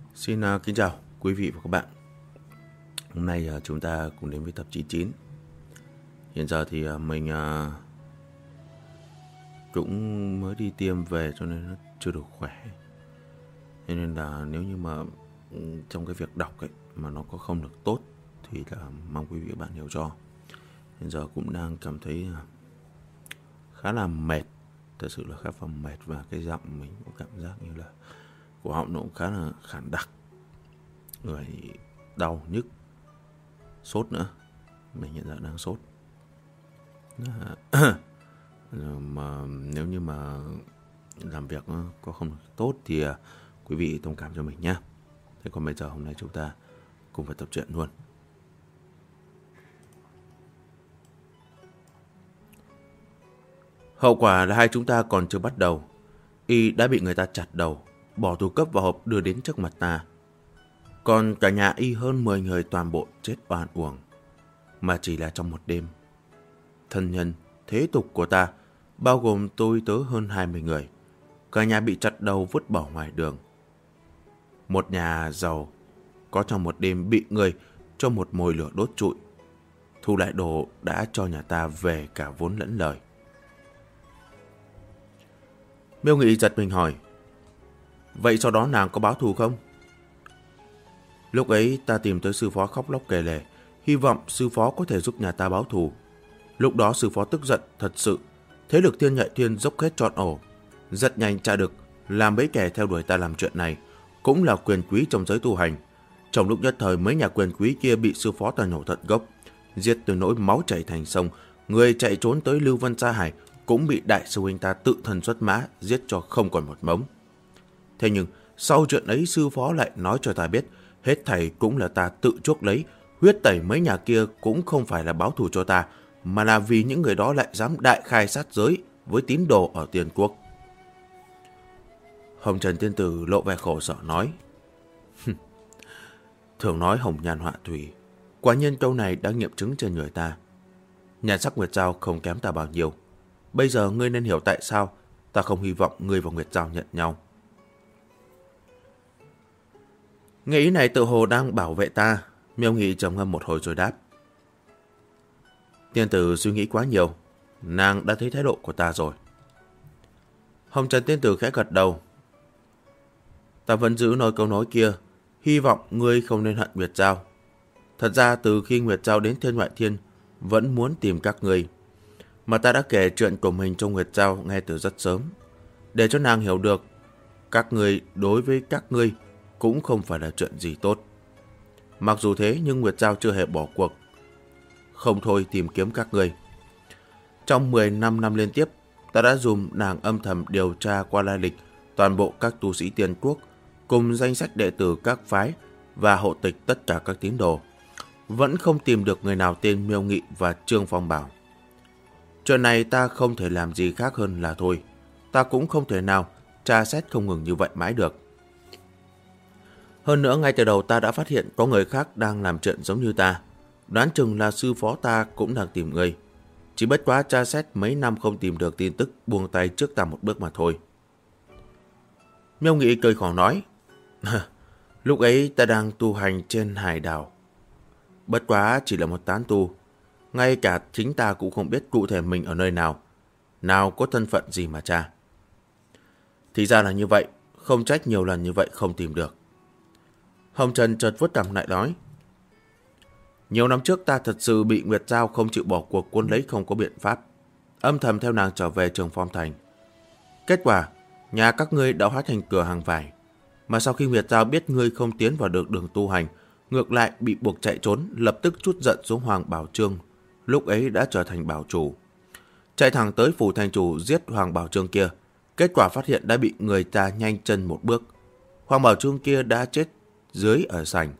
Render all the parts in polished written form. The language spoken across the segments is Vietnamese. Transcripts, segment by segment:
Xin kính chào quý vị và các bạn. Hôm nay chúng ta cùng đến với tập 99. Hiện giờ thì mình cũng mới đi tiêm về cho nên nó chưa được khỏe. Cho nên là nếu như mà trong cái việc đọc ấy mà nó có không được tốt thì là mong quý vị và bạn hiểu cho. Hiện giờ cũng đang cảm thấy khá là mệt, thật sự là khá là mệt, và cái giọng mình cũng cảm giác như là cổ họng nó cũng khá là khản đặc, người đau nhức, sốt nữa. Mình hiện giờ đang sốt. Mà nếu như mà làm việc có không tốt thì quý vị thông cảm cho mình nhé. Thế còn bây giờ hôm nay chúng ta cùng phải tập truyện luôn. Hậu quả là hai chúng ta còn chưa bắt đầu, y đã bị người ta chặt đầu, bỏ tù cấp vào hộp đưa đến trước mặt ta. Còn cả nhà y hơn 10 người toàn bộ chết oan uổng, mà chỉ là trong một đêm. Thân nhân, thế tục của ta, bao gồm tôi tớ hơn 20 người, cả nhà bị chặt đầu vứt bỏ ngoài đường. Một nhà giàu có trong một đêm bị người cho một mồi lửa đốt trụi. Thu lại đồ đã cho nhà ta về cả vốn lẫn lời. Miêu Nghị giật mình hỏi, vậy sau đó nàng có báo thù không? Lúc ấy ta tìm tới sư phó khóc lóc kể lể, hy vọng sư phó có thể giúp nhà ta báo thù. Lúc đó sư phó tức giận thật sự, thế lực Thiên Nhạy Thiên dốc hết trọn ổ, rất nhanh tra được làm mấy kẻ theo đuổi ta làm chuyện này cũng là quyền quý trong giới tu hành. Trong lúc nhất thời mấy nhà quyền quý kia bị sư phó ta nhổ tận gốc, giết từ nỗi máu chảy thành sông. Người chạy trốn tới Lưu Vân Sa Hải cũng bị đại sư huynh ta tự thân xuất mã giết cho không còn một mống. Thế nhưng sau chuyện ấy sư phó lại nói cho ta biết, hết thảy cũng là ta tự chuốc lấy, huyết tẩy mấy nhà kia cũng không phải là báo thù cho ta, mà là vì những người đó lại dám đại khai sát giới với tín đồ ở Tiên Quốc. Hồng Trần Tiên Tử lộ vẻ khổ sở nói, thường nói hồng nhan họa thủy, quả nhiên câu này đã nghiệm chứng trên người ta. Nhan sắc Nguyệt Giao không kém ta bao nhiêu. Bây giờ ngươi nên hiểu tại sao ta không hy vọng ngươi và Nguyệt Giao nhận nhau. Nghe ý này tự hồ đang bảo vệ ta. Miêu Nghị trầm ngâm một hồi rồi đáp, Tiên Tử suy nghĩ quá nhiều, nàng đã thấy thái độ của ta rồi. Hồng Trần Tiên Tử khẽ gật đầu. Ta vẫn giữ nói câu nói kia, hy vọng ngươi không nên hận Nguyệt Giao. Thật ra từ khi Nguyệt Giao đến Thiên Ngoại Thiên vẫn muốn tìm các ngươi, mà ta đã kể chuyện của mình cho Nguyệt Giao nghe từ rất sớm, để cho nàng hiểu được các ngươi đối với các ngươi cũng không phải là chuyện gì tốt. Mặc dù thế nhưng Nguyệt Giao chưa hề bỏ cuộc, không thôi tìm kiếm các ngươi. Trong 15 năm liên tiếp, ta đã dùng nàng âm thầm điều tra qua lai lịch toàn bộ các tu sĩ Tiên Quốc, cùng danh sách đệ tử các phái và hộ tịch tất cả các tín đồ. Vẫn không tìm được người nào tên Miêu Nghị và Trương Phong Bảo. Chuyện này ta không thể làm gì khác hơn là thôi. Ta cũng không thể nào tra xét không ngừng như vậy mãi được. Hơn nữa ngay từ đầu ta đã phát hiện có người khác đang làm chuyện giống như ta. Đoán chừng là sư phó ta cũng đang tìm người. Chỉ bất quá tra xét mấy năm không tìm được tin tức, buông tay trước ta một bước mà thôi. Miêu Nghị cười khổ nói, lúc ấy ta đang tu hành trên hải đảo. Bất quá chỉ là một tán tu. Ngay cả chính ta cũng không biết cụ thể mình ở nơi nào, nào có thân phận gì mà tra. Thì ra là như vậy, không trách nhiều lần như vậy không tìm được. Hồng Trần chợt vuốt cằm lại nói, nhiều năm trước ta thật sự bị Nguyệt Giao không chịu bỏ cuộc cuốn lấy không có biện pháp, âm thầm theo nàng trở về Trường Phong Thành. Kết quả, nhà các ngươi đã hóa thành cửa hàng vải, mà sau khi Nguyệt Giao biết ngươi không tiến vào được đường tu hành, ngược lại bị buộc chạy trốn, lập tức trút giận xuống Hoàng Bảo Trương, lúc ấy đã trở thành bảo chủ. Chạy thẳng tới phủ thành chủ giết Hoàng Bảo Trương kia, kết quả phát hiện đã bị người ta nhanh chân một bước. Hoàng Bảo Trương kia đã chết dưới ở sảnh.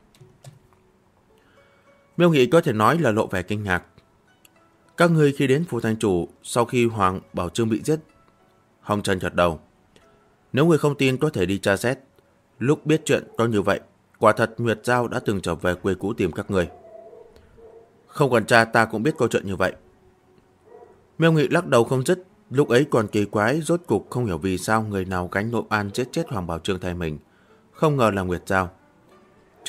Miêu Nghị có thể nói là lộ vẻ kinh ngạc. Các ngươi khi đến phủ thành chủ sau khi Hoàng Bảo Trương bị giết? Hồng Trần gật đầu. Nếu ngươi không tin có thể đi tra xét. Lúc biết chuyện có như vậy, quả thật Nguyệt Giao đã từng trở về quê cũ tìm các ngươi. Không cần tra ta cũng biết câu chuyện như vậy. Miêu Nghị lắc đầu không dứt. Lúc ấy còn kỳ quái, rốt cục không hiểu vì sao người nào gánh nỗi oan giết chết Hoàng Bảo Trương thay mình. Không ngờ là Nguyệt Giao.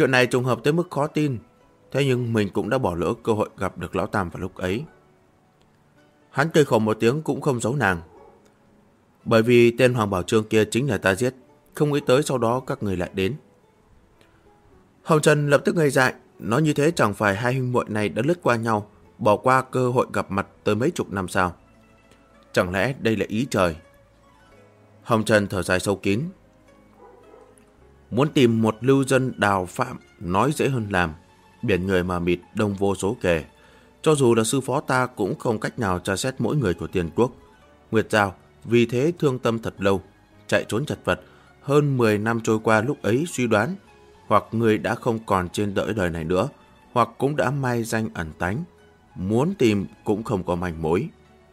Chuyện này trùng hợp tới mức khó tin. Thế nhưng mình cũng đã bỏ lỡ cơ hội gặp được Lão Tam vào lúc ấy. Hắn cười khổ một tiếng cũng không giấu nàng. Bởi vì tên Hoàng Bảo Trương kia chính là ta giết. Không nghĩ tới sau đó các người lại đến. Hồng Trần lập tức ngây dại. Nói như thế chẳng phải hai huynh muội này đã lướt qua nhau, bỏ qua cơ hội gặp mặt tới mấy chục năm sao? Chẳng lẽ đây là ý trời? Hồng Trần thở dài sâu kín. Muốn tìm một lưu dân đào phạm nói dễ hơn làm. Biển người mà mịt đông vô số kể. Cho dù là sư phó ta cũng không cách nào tra xét mỗi người của Tiền Quốc. Nguyệt Giao vì thế thương tâm thật lâu, chạy trốn chật vật. Hơn 10 năm trôi qua, lúc ấy suy đoán hoặc người đã không còn trên đời này nữa, hoặc cũng đã mai danh ẩn tánh. Muốn tìm cũng không có manh mối.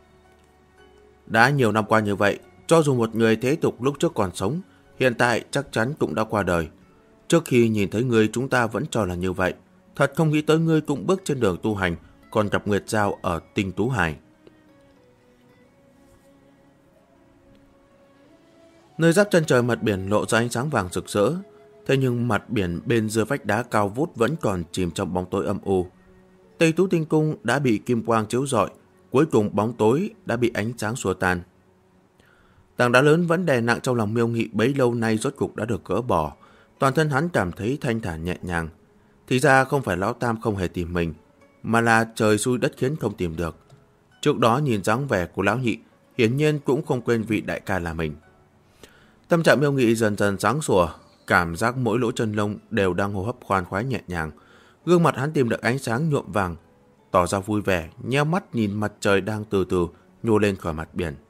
Đã nhiều năm qua như vậy, cho dù một người thế tục lúc trước còn sống, hiện tại chắc chắn cũng đã qua đời. Trước khi nhìn thấy ngươi chúng ta vẫn cho là như vậy. Thật không nghĩ tới ngươi cũng bước trên đường tu hành, còn gặp Nguyệt Giao ở Tinh Tú Hải. Nơi giáp chân trời mặt biển lộ ra ánh sáng vàng rực rỡ. Thế nhưng mặt biển bên dưới vách đá cao vút vẫn còn chìm trong bóng tối âm u. Tây Tú Tinh Cung đã bị kim quang chiếu rọi, cuối cùng bóng tối đã bị ánh sáng xua tan. Tảng đá lớn vẫn đè nặng trong lòng Miêu Nghị bấy lâu nay rốt cục đã được gỡ bỏ. Toàn thân hắn cảm thấy thanh thản nhẹ nhàng. Thì ra không phải Lão Tam không hề tìm mình, mà là trời xui đất khiến không tìm được. Trước đó nhìn dáng vẻ của Lão Nhị, hiển nhiên cũng không quên vị đại ca là mình. Tâm trạng Miêu Nghị dần dần sáng sủa, cảm giác mỗi lỗ chân lông đều đang hô hấp khoan khoái nhẹ nhàng. Gương mặt hắn tìm được ánh sáng nhuộm vàng, tỏ ra vui vẻ, nheo mắt nhìn mặt trời đang từ từ nhô lên khỏi mặt biển.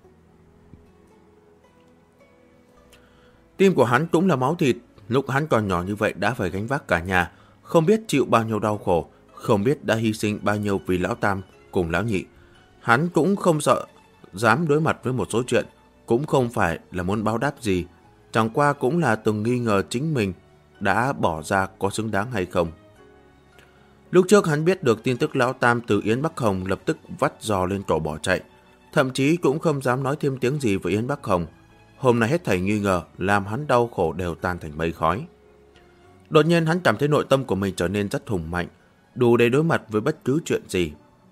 Tim của hắn cũng là máu thịt, lúc hắn còn nhỏ như vậy đã phải gánh vác cả nhà, không biết chịu bao nhiêu đau khổ, không biết đã hy sinh bao nhiêu vì Lão Tam cùng Lão Nhị. Hắn cũng không sợ, dám đối mặt với một số chuyện, cũng không phải là muốn báo đáp gì, chẳng qua cũng là từng nghi ngờ chính mình đã bỏ ra có xứng đáng hay không. Lúc trước hắn biết được tin tức Lão Tam từ Yến Bắc Hồng, lập tức vắt giò lên cổ bỏ chạy, thậm chí cũng không dám nói thêm tiếng gì với Yến Bắc Hồng. Hôm nay hết thảy nghi ngờ làm hắn đau khổ đều tan thành mây khói. Đột nhiên hắn cảm thấy nội tâm của mình trở nên rất hùng mạnh, đủ để đối mặt với bất cứ chuyện gì.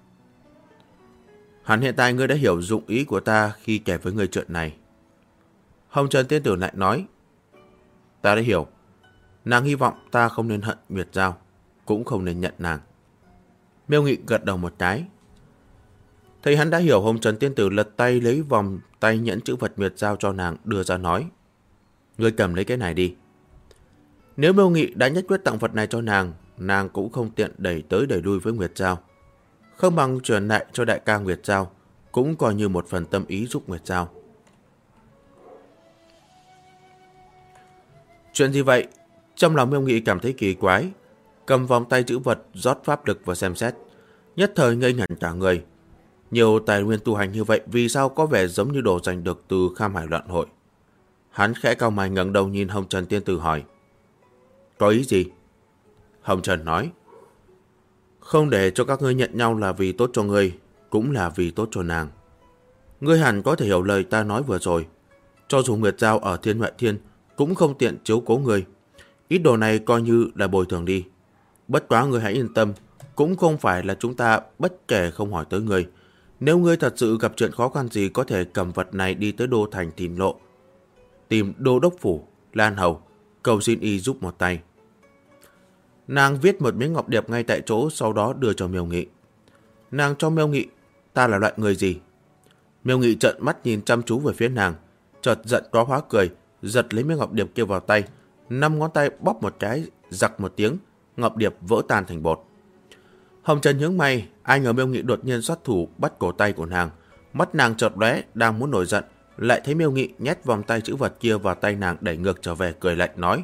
Hẳn hiện tại ngươi đã hiểu dụng ý của ta khi kể với ngươi chuyện này. Hồng Trần tiên tử lại nói. Ta đã hiểu. Nàng hy vọng ta không nên hận Nguyệt Giao, cũng không nên nhận nàng. Miêu Nghị gật đầu một cái. Thấy hắn đã hiểu, Hồng Trần tiên tử lật tay lấy vòng tay nhẫn chữ vật Nguyệt Giao cho nàng, đưa ra nói. Ngươi cầm lấy cái này đi. Nếu Miêu Nghị đã nhất quyết tặng vật này cho nàng, nàng cũng không tiện đẩy tới đẩy lui với Nguyệt Giao. Không bằng truyền lại cho đại ca Nguyệt Giao, cũng coi như một phần tâm ý giúp Nguyệt Giao. Chuyện gì vậy? Trong lòng Miêu Nghị cảm thấy kỳ quái, cầm vòng tay chữ vật rót pháp lực và xem xét, nhất thời ngây ngẩn cả người. Nhiều tài nguyên tu hành như vậy, vì sao có vẻ giống như đồ giành được từ Kham Hải Loạn Hội? Hắn khẽ cau mày ngẩng đầu nhìn Hồng Trần tiên tử hỏi. Có ý gì? Hồng Trần nói. Không để cho các ngươi nhận nhau là vì tốt cho ngươi, cũng là vì tốt cho nàng. Ngươi hẳn có thể hiểu lời ta nói vừa rồi. Cho dù Nguyệt Giao ở Thiên Ngoại Thiên cũng không tiện chiếu cố ngươi. Ít đồ này coi như là bồi thường đi. Bất quá ngươi hãy yên tâm, cũng không phải là chúng ta bất kể không hỏi tới ngươi. Nếu ngươi thật sự gặp chuyện khó khăn gì, có thể cầm vật này đi tới Đô Thành Thìn Lộ, tìm Đô Đốc Phủ, Lan Hầu, cầu xin y giúp một tay. Nàng viết một miếng ngọc điệp ngay tại chỗ, sau đó đưa cho Miêu Nghị. Nàng cho Miêu Nghị, ta là loại người gì? Miêu Nghị trợn mắt nhìn chăm chú về phía nàng, chợt giận quá hóa cười, giật lấy miếng ngọc điệp kia vào tay, 5 ngón tay bóp một cái, giặc một tiếng, ngọc điệp vỡ tan thành bột. Hồng Trần nhướng mày, ai ngờ Miêu Nghị đột nhiên xuất thủ bắt cổ tay của nàng, mắt nàng chợt lóe, đang muốn nổi giận, lại thấy Miêu Nghị nhét vòng tay chữ vật kia vào tay nàng, đẩy ngược trở về, cười lạnh nói.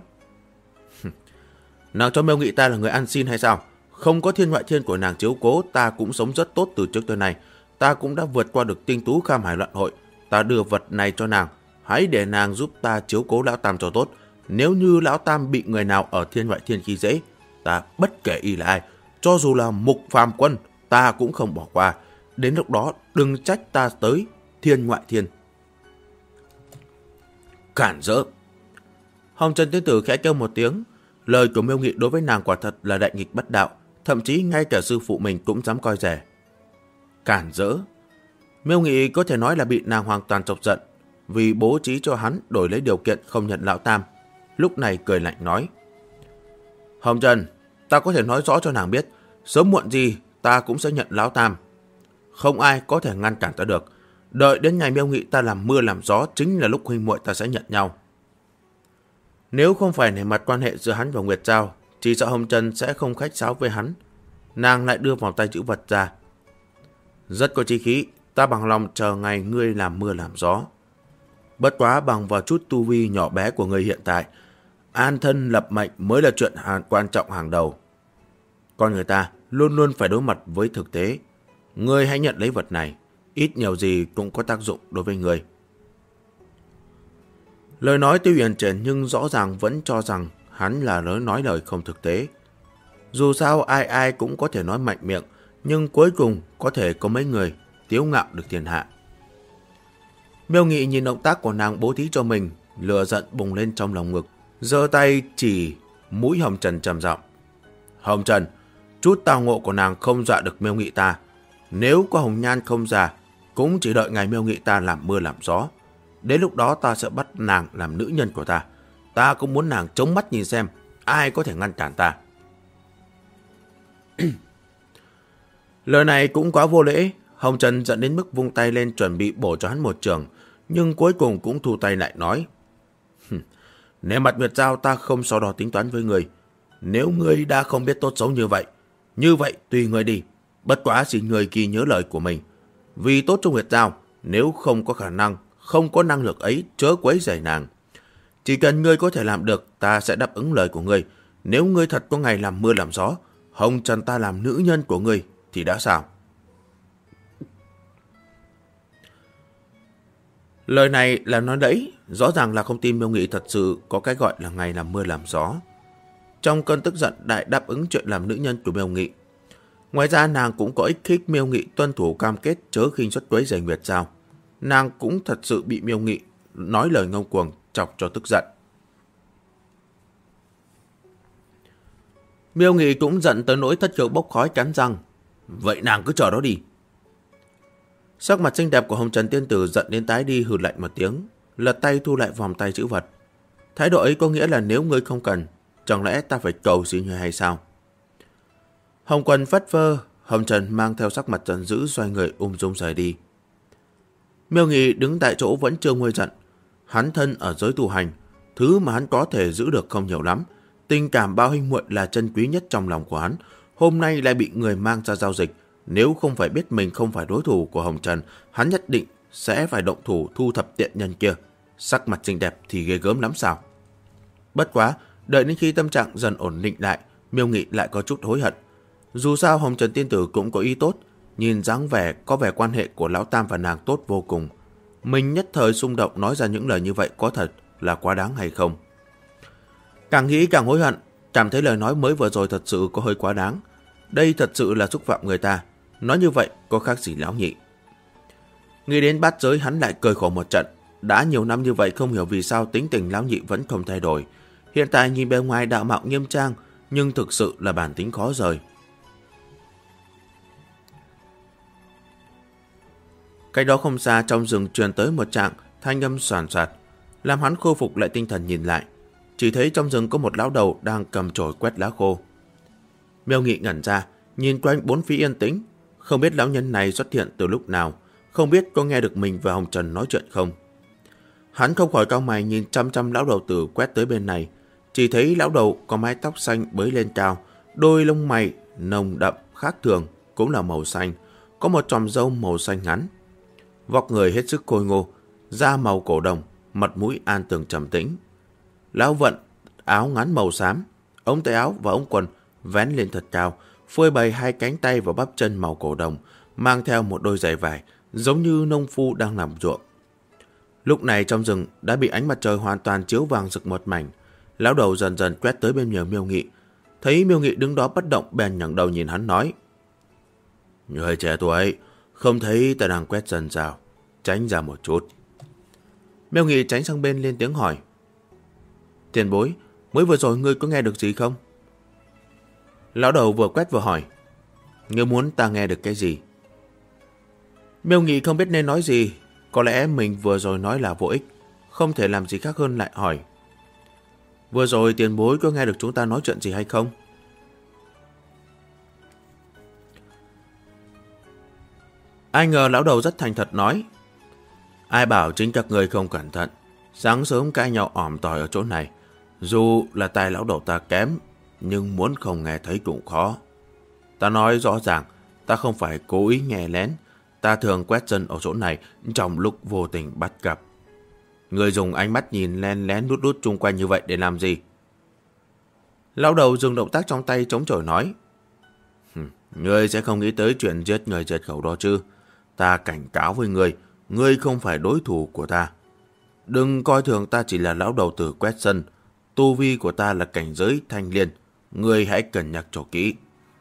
Nàng cho Miêu Nghị ta là người ăn xin hay sao? Không có Thiên Ngoại Thiên của nàng chiếu cố, ta cũng sống rất tốt từ trước tới nay. Ta cũng đã vượt qua được Tinh Tú Kham Hải Loạn Hội. Ta đưa vật này cho nàng, hãy để nàng giúp ta chiếu cố Lão Tam cho tốt. Nếu như Lão Tam bị người nào ở Thiên Ngoại Thiên khi dễ, ta bất kể y là ai, cho dù là Mục Phàm Quân, ta cũng không bỏ qua. Đến lúc đó đừng trách ta tới Thiên Ngoại Thiên. Cản rỡ! Hồng Trần tiên tử khẽ kêu một tiếng, Lời của Miêu Nghị đối với nàng quả thật là đại nghịch bất đạo, thậm chí ngay cả sư phụ mình cũng dám coi rẻ. Cản rỡ. Miêu Nghị có thể nói là bị nàng hoàn toàn chọc giận, vì bố trí cho hắn đổi lấy điều kiện không nhận Lão Tam. Lúc này cười lạnh nói: Hồng Trần, ta có thể nói rõ cho nàng biết, sớm muộn gì ta cũng sẽ nhận Lão Tam. Không ai có thể ngăn cản ta được. Đợi đến ngày Miêu Nghị ta làm mưa làm gió, chính là lúc huynh muội ta sẽ nhận nhau. Nếu không phải nể mặt quan hệ giữa hắn và Nguyệt Giao, chỉ sợ Hồng Trần sẽ không khách sáo với hắn. Nàng lại đưa vòng tay chữ vật ra. Rất có chí khí, ta bằng lòng chờ ngày ngươi làm mưa làm gió. Bất quá bằng vào chút tu vi nhỏ bé của ngươi hiện tại, an thân lập mệnh mới là chuyện quan trọng hàng đầu. Con người ta luôn luôn phải đối mặt với thực tế. Ngươi hãy nhận lấy vật này, ít nhiều gì cũng có tác dụng đối với ngươi. Lời nói tuy uyển chuyển nhưng rõ ràng vẫn cho rằng hắn là nói lời không thực tế. Dù sao ai ai cũng có thể nói mạnh miệng, nhưng cuối cùng có thể có mấy người tiếu ngạo được thiên hạ. Miêu Nghị nhìn động tác của nàng bố thí cho mình, lửa giận bùng lên trong lòng ngực, giơ tay chỉ mũi Hồng Trần trầm giọng: Hồng Trần, chút tao ngộ của nàng không dọa được Miêu Nghị ta. Nếu có hồng nhan không già, cũng chỉ đợi ngày Miêu Nghị ta làm mưa làm gió. Đến lúc đó ta sẽ bắt nàng làm nữ nhân của ta. Ta cũng muốn nàng chống mắt nhìn xem ai có thể ngăn cản ta. Lời này cũng quá vô lễ. Hồng Trần giận đến mức vung tay lên chuẩn bị bổ cho hắn một trường, nhưng cuối cùng cũng thu tay lại nói: Nếu mặt Nguyệt Giao ta không so đo tính toán với người. Nếu ngươi đã không biết tốt xấu như vậy tùy ngươi đi. Bất quá xin người ghi nhớ lời của mình. Vì tốt cho Nguyệt Giao, nếu không có khả năng, không có năng lực ấy, chớ quấy rầy nàng. Chỉ cần ngươi có thể làm được, ta sẽ đáp ứng lời của ngươi. Nếu ngươi thật có ngày làm mưa làm gió, Hồng Trần ta làm nữ nhân của ngươi thì đã sao? Lời này là nói đẫy, rõ ràng là không tin Miêu Nghị thật sự có cái gọi là ngày làm mưa làm gió. Trong cơn tức giận đại đáp ứng chuyện làm nữ nhân của Miêu Nghị. Ngoài ra nàng cũng có ích khích Miêu Nghị tuân thủ cam kết chớ khinh suất quấy rầy Nguyệt Giao. Nàng cũng thật sự bị Miêu Nghị nói lời ngông cuồng chọc cho tức giận. Miêu Nghị cũng giận tới nỗi thất khiếu bốc khói cắn răng. Vậy nàng cứ chờ đó đi. Sắc mặt xinh đẹp của Hồng Trần tiên tử giận đến tái đi, hừ lạnh một tiếng, lật tay thu lại vòng tay chữ vật. Thái độ ấy có nghĩa là nếu ngươi không cần, chẳng lẽ ta phải cầu xin ngươi hay sao? Hồng quần phất phơ, Hồng Trần mang theo sắc mặt giận dữ xoay người ung dung rời đi. Miêu Nghị đứng tại chỗ vẫn chưa nguôi giận. Hắn thân ở giới tu hành, thứ mà hắn có thể giữ được không nhiều lắm. Tình cảm bao huynh muội là chân quý nhất trong lòng của hắn. Hôm nay lại bị người mang ra giao dịch. Nếu không phải biết mình không phải đối thủ của Hồng Trần, hắn nhất định sẽ phải động thủ thu thập tiện nhân kia. Sắc mặt xinh đẹp thì ghê gớm lắm sao? Bất quá, đợi đến khi tâm trạng dần ổn định lại, Miêu Nghị lại có chút hối hận. Dù sao Hồng Trần tiên tử cũng có ý tốt, nhìn dáng vẻ có vẻ quan hệ của Lão Tam và nàng tốt vô cùng. Mình nhất thời xung động nói ra những lời như vậy có thật là quá đáng hay không? Càng nghĩ càng hối hận, cảm thấy lời nói mới vừa rồi thật sự có hơi quá đáng. Đây thật sự là xúc phạm người ta. Nói như vậy có khác gì Lão Nhị. Nghĩ đến Bát Giới hắn lại cười khổ một trận. Đã nhiều năm như vậy không hiểu vì sao tính tình Lão Nhị vẫn không thay đổi. Hiện tại nhìn bề ngoài đạo mạo nghiêm trang, nhưng thực sự là bản tính khó rời. Cách đó không xa trong rừng truyền tới một trạng thanh âm soàn soạt, làm hắn khôi phục lại tinh thần nhìn lại. Chỉ thấy trong rừng có một lão đầu đang cầm chổi quét lá khô. Miêu Nghị ngẩn ra, nhìn quanh bốn phía yên tĩnh, không biết lão nhân này xuất hiện từ lúc nào, không biết có nghe được mình và Hồng Trần nói chuyện không. Hắn không khỏi cau mày nhìn chăm chăm lão đầu tử quét tới bên này, chỉ thấy lão đầu có mái tóc xanh bới lên cao, đôi lông mày nồng đậm khác thường cũng là màu xanh, có một chòm râu màu xanh ngắn. Vóc người hết sức khôi ngô, da màu cổ đồng, mặt mũi an tường trầm tĩnh. Lão vận áo ngắn màu xám, ống tay áo và ống quần vén lên thật cao, phơi bày hai cánh tay và bắp chân màu cổ đồng, mang theo một đôi giày vải, giống như nông phu đang làm ruộng. Lúc này trong rừng đã bị ánh mặt trời hoàn toàn chiếu vàng rực một mảnh. Lão đầu dần dần quét tới bên nhờ Miêu Nghị, thấy Miêu Nghị đứng đó bất động, bèn ngẩng đầu nhìn hắn nói: Người trẻ tuổi, không thấy ta đang quét dần sao? Tránh ra một chút. Miêu Nghị tránh sang bên lên tiếng hỏi: Tiền bối, Mới vừa rồi ngươi có nghe được gì không? Lão đầu vừa quét vừa hỏi. Ngươi muốn ta nghe được cái gì? Miêu Nghị không biết nên nói gì. Có lẽ mình vừa rồi nói là vô ích, không thể làm gì khác hơn lại hỏi. Vừa rồi tiền bối có nghe được chúng ta nói chuyện gì hay không? Ai ngờ lão đầu rất thành thật nói. Ai bảo chính các người không cẩn thận, sáng sớm cãi nhau ỏm tỏi ở chỗ này. Dù là tai lão đầu ta kém, nhưng muốn không nghe thấy cũng khó. Ta nói rõ ràng, ta không phải cố ý nghe lén. Ta thường quét chân ở chỗ này trong lúc vô tình bắt gặp. Người dùng ánh mắt nhìn len lén đút đút chung quanh như vậy để làm gì? Lão đầu dừng động tác trong tay chống chổi nói. Ngươi sẽ không nghĩ tới chuyện giết người diệt khẩu đó chứ? Ta cảnh cáo với ngươi không phải đối thủ của ta. Đừng coi thường ta chỉ là lão đầu tử quét sân. Tu vi của ta là cảnh giới thanh liên. Ngươi hãy cân nhắc cho kỹ.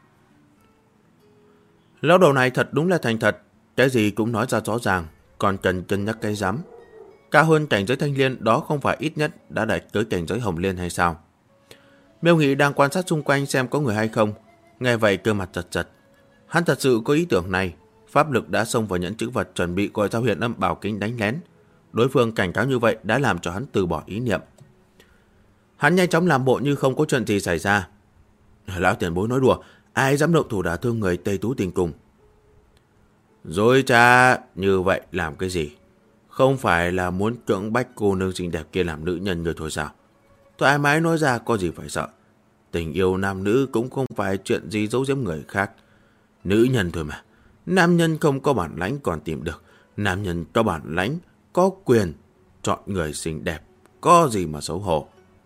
Lão đầu này thật đúng là thành thật. Cái gì cũng nói ra rõ ràng, còn cần cân nhắc cái rắm. Cao hơn cảnh giới thanh liên đó không phải ít nhất đã đạt tới cảnh giới hồng liên hay sao? Miêu Nghị đang quan sát xung quanh xem có người hay không. Nghe vậy cơ mặt giật giật. Hắn thật sự có ý tưởng này. Pháp lực đã xông vào nhẫn chữ vật chuẩn bị gọi ra huyền âm bảo kính đánh lén. Đối phương cảnh cáo như vậy đã làm cho hắn từ bỏ ý niệm. Hắn nhanh chóng làm bộ như không có chuyện gì xảy ra. Lão tiền bối nói đùa, ai dám động thủ đả thương người Tây Tú Tình Cung? Dối trá như vậy làm cái gì? Không phải là muốn cưỡng bách cô nương xinh đẹp kia làm nữ nhân rồi thôi sao? Thoải mái nói ra có gì phải sợ. Tình yêu nam nữ cũng không phải chuyện gì giấu giếm người khác. Nữ nhân thôi mà. Nam nhân không có bản lãnh còn tìm được. Nam nhân có bản lãnh, có quyền chọn người xinh đẹp. Có gì mà xấu hổ.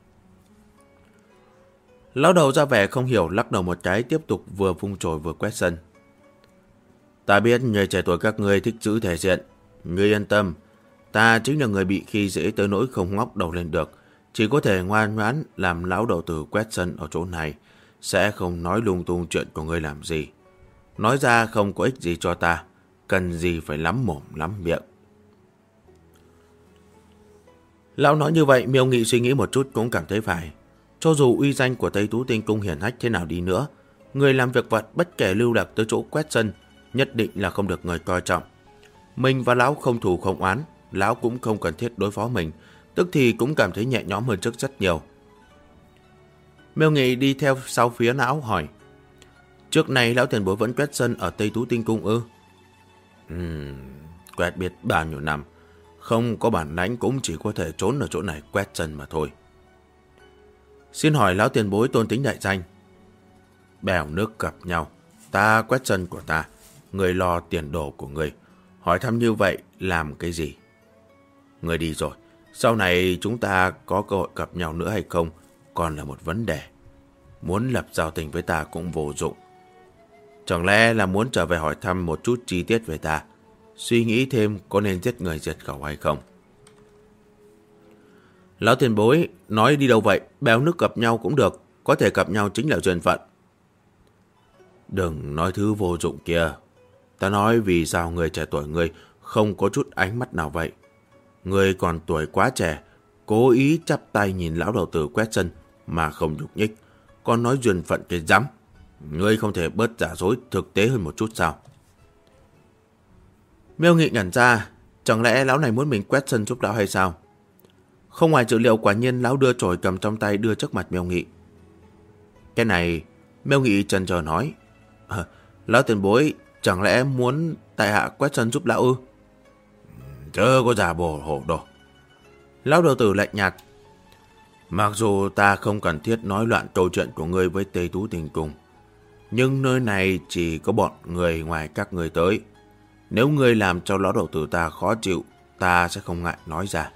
Lão đầu ra vẻ không hiểu, lắc đầu một cái, tiếp tục vừa vung chổi vừa quét sân. Ta biết người trẻ tuổi các ngươi thích giữ thể diện. Ngươi yên tâm. Ta chính là người bị khi dễ tới nỗi không ngóc đầu lên được. Chỉ có thể ngoan ngoãn làm lão đầu tử quét sân ở chỗ này. Sẽ không nói lung tung chuyện của ngươi làm gì. Nói ra không có ích gì cho ta. Cần gì phải lắm mồm lắm miệng. Lão nói như vậy, Miêu Nghị suy nghĩ một chút cũng cảm thấy phải. Cho dù uy danh của Tây Tú Tinh Cung hiển hách thế nào đi nữa, người làm việc vật bất kể lưu lạc tới chỗ quét sân nhất định là không được người coi trọng. Mình và lão không thù không oán, lão cũng không cần thiết đối phó mình, tức thì cũng cảm thấy nhẹ nhõm hơn trước rất nhiều. Miêu Nghị đi theo sau phía lão hỏi. Trước này lão tiền bối vẫn quét sân ở Tây Tú Tinh Cung ư? Quét biết bao nhiêu năm, không có bản lãnh cũng chỉ có thể trốn ở chỗ này quét sân mà thôi. Xin hỏi lão tiền bối tôn tính đại danh. Bèo nước gặp nhau, ta quét sân của ta, người lo tiền đồ của người. Hỏi thăm như vậy làm cái gì? Người đi rồi, sau này chúng ta có cơ hội gặp nhau nữa hay không còn là một vấn đề. Muốn lập giao tình với ta cũng vô dụng. Chẳng lẽ là muốn trở về hỏi thăm một chút chi tiết về ta, suy nghĩ thêm có nên giết người diệt khẩu hay không? Lão tiền bối nói đi đâu vậy? Bèo nước gặp nhau cũng được, có thể gặp nhau chính là duyên phận. Đừng nói thứ vô dụng kia. Ta nói vì sao người trẻ tuổi người không có chút ánh mắt nào vậy? Người còn tuổi quá trẻ, cố ý chắp tay nhìn lão đầu tử quét sân mà không nhúc nhích, còn nói duyên phận cái rắm. Ngươi không thể bớt giả dối thực tế hơn một chút sao? Miêu Nghị ngẩn ra, chẳng lẽ lão này muốn mình quét sân giúp lão hay sao? Không ngoài dự liệu, quả nhiên lão đưa chổi cầm trong tay đưa trước mặt Miêu Nghị. Cái này, Miêu Nghị chần chờ nói. Lão tiền bối, chẳng lẽ muốn tại hạ quét sân giúp lão ư? Chớ có giả bồ hổ đồ. Lão đầu tử lạnh nhạt. Mặc dù ta không cần thiết nói loạn câu chuyện của ngươi với Tây Tú Tình Cung, nhưng nơi này chỉ có bọn người ngoài các ngươi tới. Nếu ngươi làm cho lão đầu tử ta khó chịu, ta sẽ không ngại nói ra.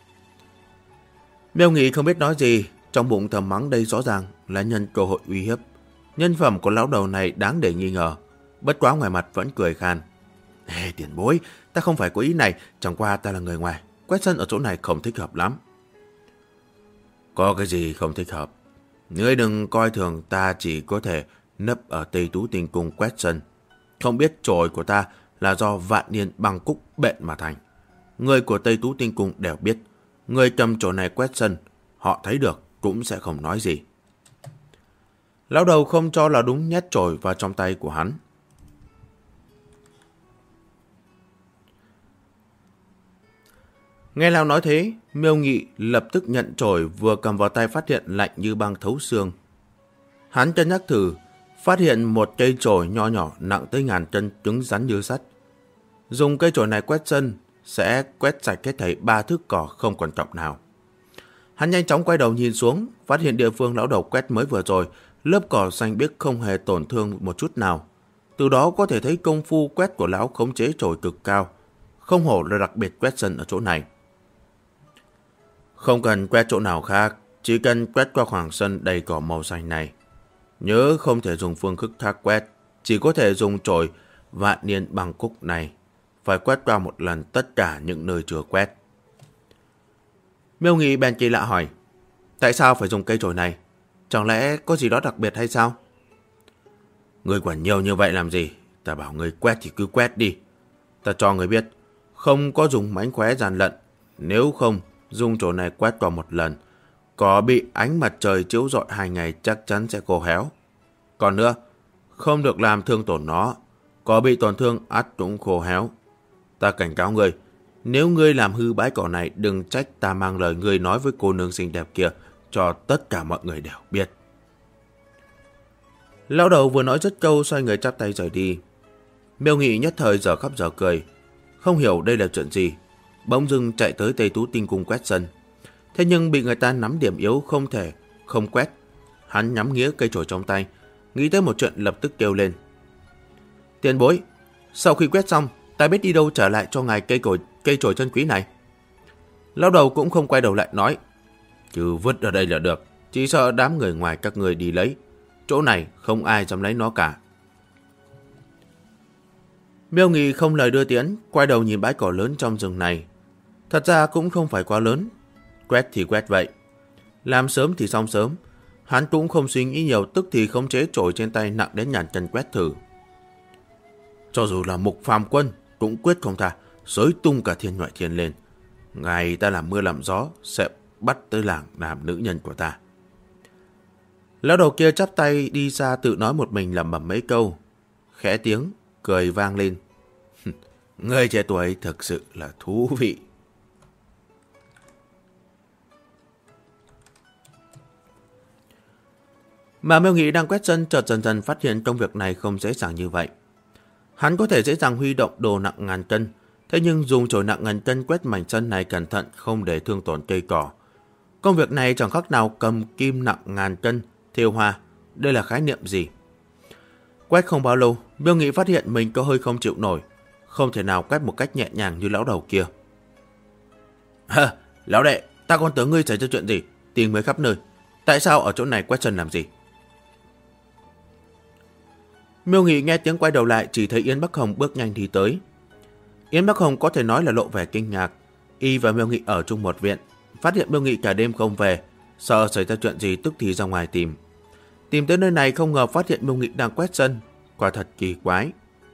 Miêu Nghị không biết nói gì, trong bụng thầm mắng đây rõ ràng là nhân cơ hội uy hiếp. Nhân phẩm của lão đầu này đáng để nghi ngờ, bất quá ngoài mặt vẫn cười khan. Ê tiền bối, ta không phải có ý này, chẳng qua ta là người ngoài, quét sân ở chỗ này không thích hợp lắm. Có cái gì không thích hợp? Ngươi đừng coi thường ta chỉ có thể nấp ở Tây Tú Tinh Cung quét sân. Không biết chổi của ta là do vạn niên băng cúc bện mà thành. Người của Tây Tú Tinh Cung đều biết, người cầm chổi này quét sân, họ thấy được, cũng sẽ không nói gì. Lão đầu không cho là đúng nhét chổi vào trong tay của hắn. Nghe lão nói thế, Miêu Nghị lập tức nhận chổi, vừa cầm vào tay phát hiện lạnh như băng thấu xương. Hắn cân nhắc thử, phát hiện một cây chổi nho nhỏ nặng tới ngàn cân, cứng rắn như sắt. Dùng cây chổi này quét sân sẽ quét sạch hết thảy 3 thước cỏ không quan trọng nào. Hắn nhanh chóng quay đầu nhìn xuống, phát hiện địa phương lão đầu quét mới vừa rồi, lớp cỏ xanh biếc không hề tổn thương một chút nào. Từ đó có thể thấy công phu quét của lão khống chế chổi cực cao, không hổ là đặc biệt quét sân ở chỗ này. Không cần quét chỗ nào khác, chỉ cần quét qua khoảng sân đầy cỏ màu xanh này. Nhớ không thể dùng phương thức khác quét, chỉ có thể dùng chổi vạn niên băng cúc này. Phải quét qua một lần tất cả những nơi chưa quét. Miêu Nghị bèn kỳ lạ hỏi, tại sao phải dùng cây chổi này? Chẳng lẽ có gì đó đặc biệt hay sao? Người quản nhiều như vậy làm gì? Ta bảo người quét thì cứ quét đi. Ta cho người biết, không có dùng mánh khóe gian lận. Nếu không, dùng chổi này quét qua một lần, có bị ánh mặt trời chiếu rọi 2 ngày chắc chắn sẽ khô héo. Còn nữa, không được làm thương tổn nó, có bị tổn thương ắt cũng khô héo. Ta cảnh cáo ngươi, nếu ngươi làm hư bãi cỏ này, đừng trách ta mang lời ngươi nói với cô nương xinh đẹp kia cho tất cả mọi người đều biết. Lão đầu vừa nói dứt câu, xoay người chắp tay rời đi. Miêu Nghị nhất thời giờ khóc giờ cười, không hiểu đây là chuyện gì. Bỗng dưng chạy tới Tây Tú Tinh Cung quét sân. Thế nhưng bị người ta nắm điểm yếu, không thể không quét. Hắn nhắm nghía cây chổi trong tay, nghĩ tới một chuyện lập tức kêu lên. Tiền bối, sau khi quét xong, ta biết đi đâu trả lại cho ngài cây chổi chân quý này. Lão đầu cũng không quay đầu lại nói, chứ vứt ở đây là được, chỉ sợ đám người ngoài các người đi lấy. Chỗ này không ai dám lấy nó cả. Miêu Nghị không lời đưa tiễn, quay đầu nhìn bãi cỏ lớn trong rừng này. Thật ra cũng không phải quá lớn, quét thì quét vậy. Làm sớm thì xong sớm. Hắn cũng không suy nghĩ nhiều, tức thì khống chế chổi trên tay nặng đến ngàn cân quét thử. Cho dù là Mục Phàm Quân cũng quyết không tha, xới tung cả thiên ngoại thiên lên. Ngày ta làm mưa làm gió sẽ bắt tới làng làm nữ nhân của ta. Lão đầu kia chắp tay đi xa, tự nói một mình lẩm bẩm mấy câu. Khẽ tiếng cười vang lên. Người trẻ tuổi thực sự là thú vị. Mà Miêu Nghị đang quét sân, chợt dần dần phát hiện công việc này không dễ dàng như vậy. Hắn có thể dễ dàng huy động đồ nặng ngàn cân, thế nhưng dùng chổi nặng ngàn cân quét mảnh sân này cẩn thận không để thương tổn cây cỏ. Công việc này chẳng khác nào cầm kim nặng ngàn cân, thêu hoa. Đây là khái niệm gì? Quét không bao lâu, Miêu Nghị phát hiện mình có hơi không chịu nổi, không thể nào quét một cách nhẹ nhàng như lão đầu kia. Hơ, lão đệ, ta còn tưởng ngươi xảy ra chuyện gì, tìm mới khắp nơi. Tại sao ở chỗ này quét sân làm gì? Miêu Nghị nghe tiếng quay đầu lại, chỉ thấy Yến Bắc Hồng bước nhanh đi tới. Yến Bắc Hồng có thể nói là lộ vẻ kinh ngạc. Y và Miêu Nghị ở chung một viện, phát hiện Miêu Nghị cả đêm không về, sợ xảy ra chuyện gì tức thì ra ngoài tìm. Tìm tới nơi này không ngờ phát hiện Miêu Nghị đang quét sân, quả thật kỳ quái.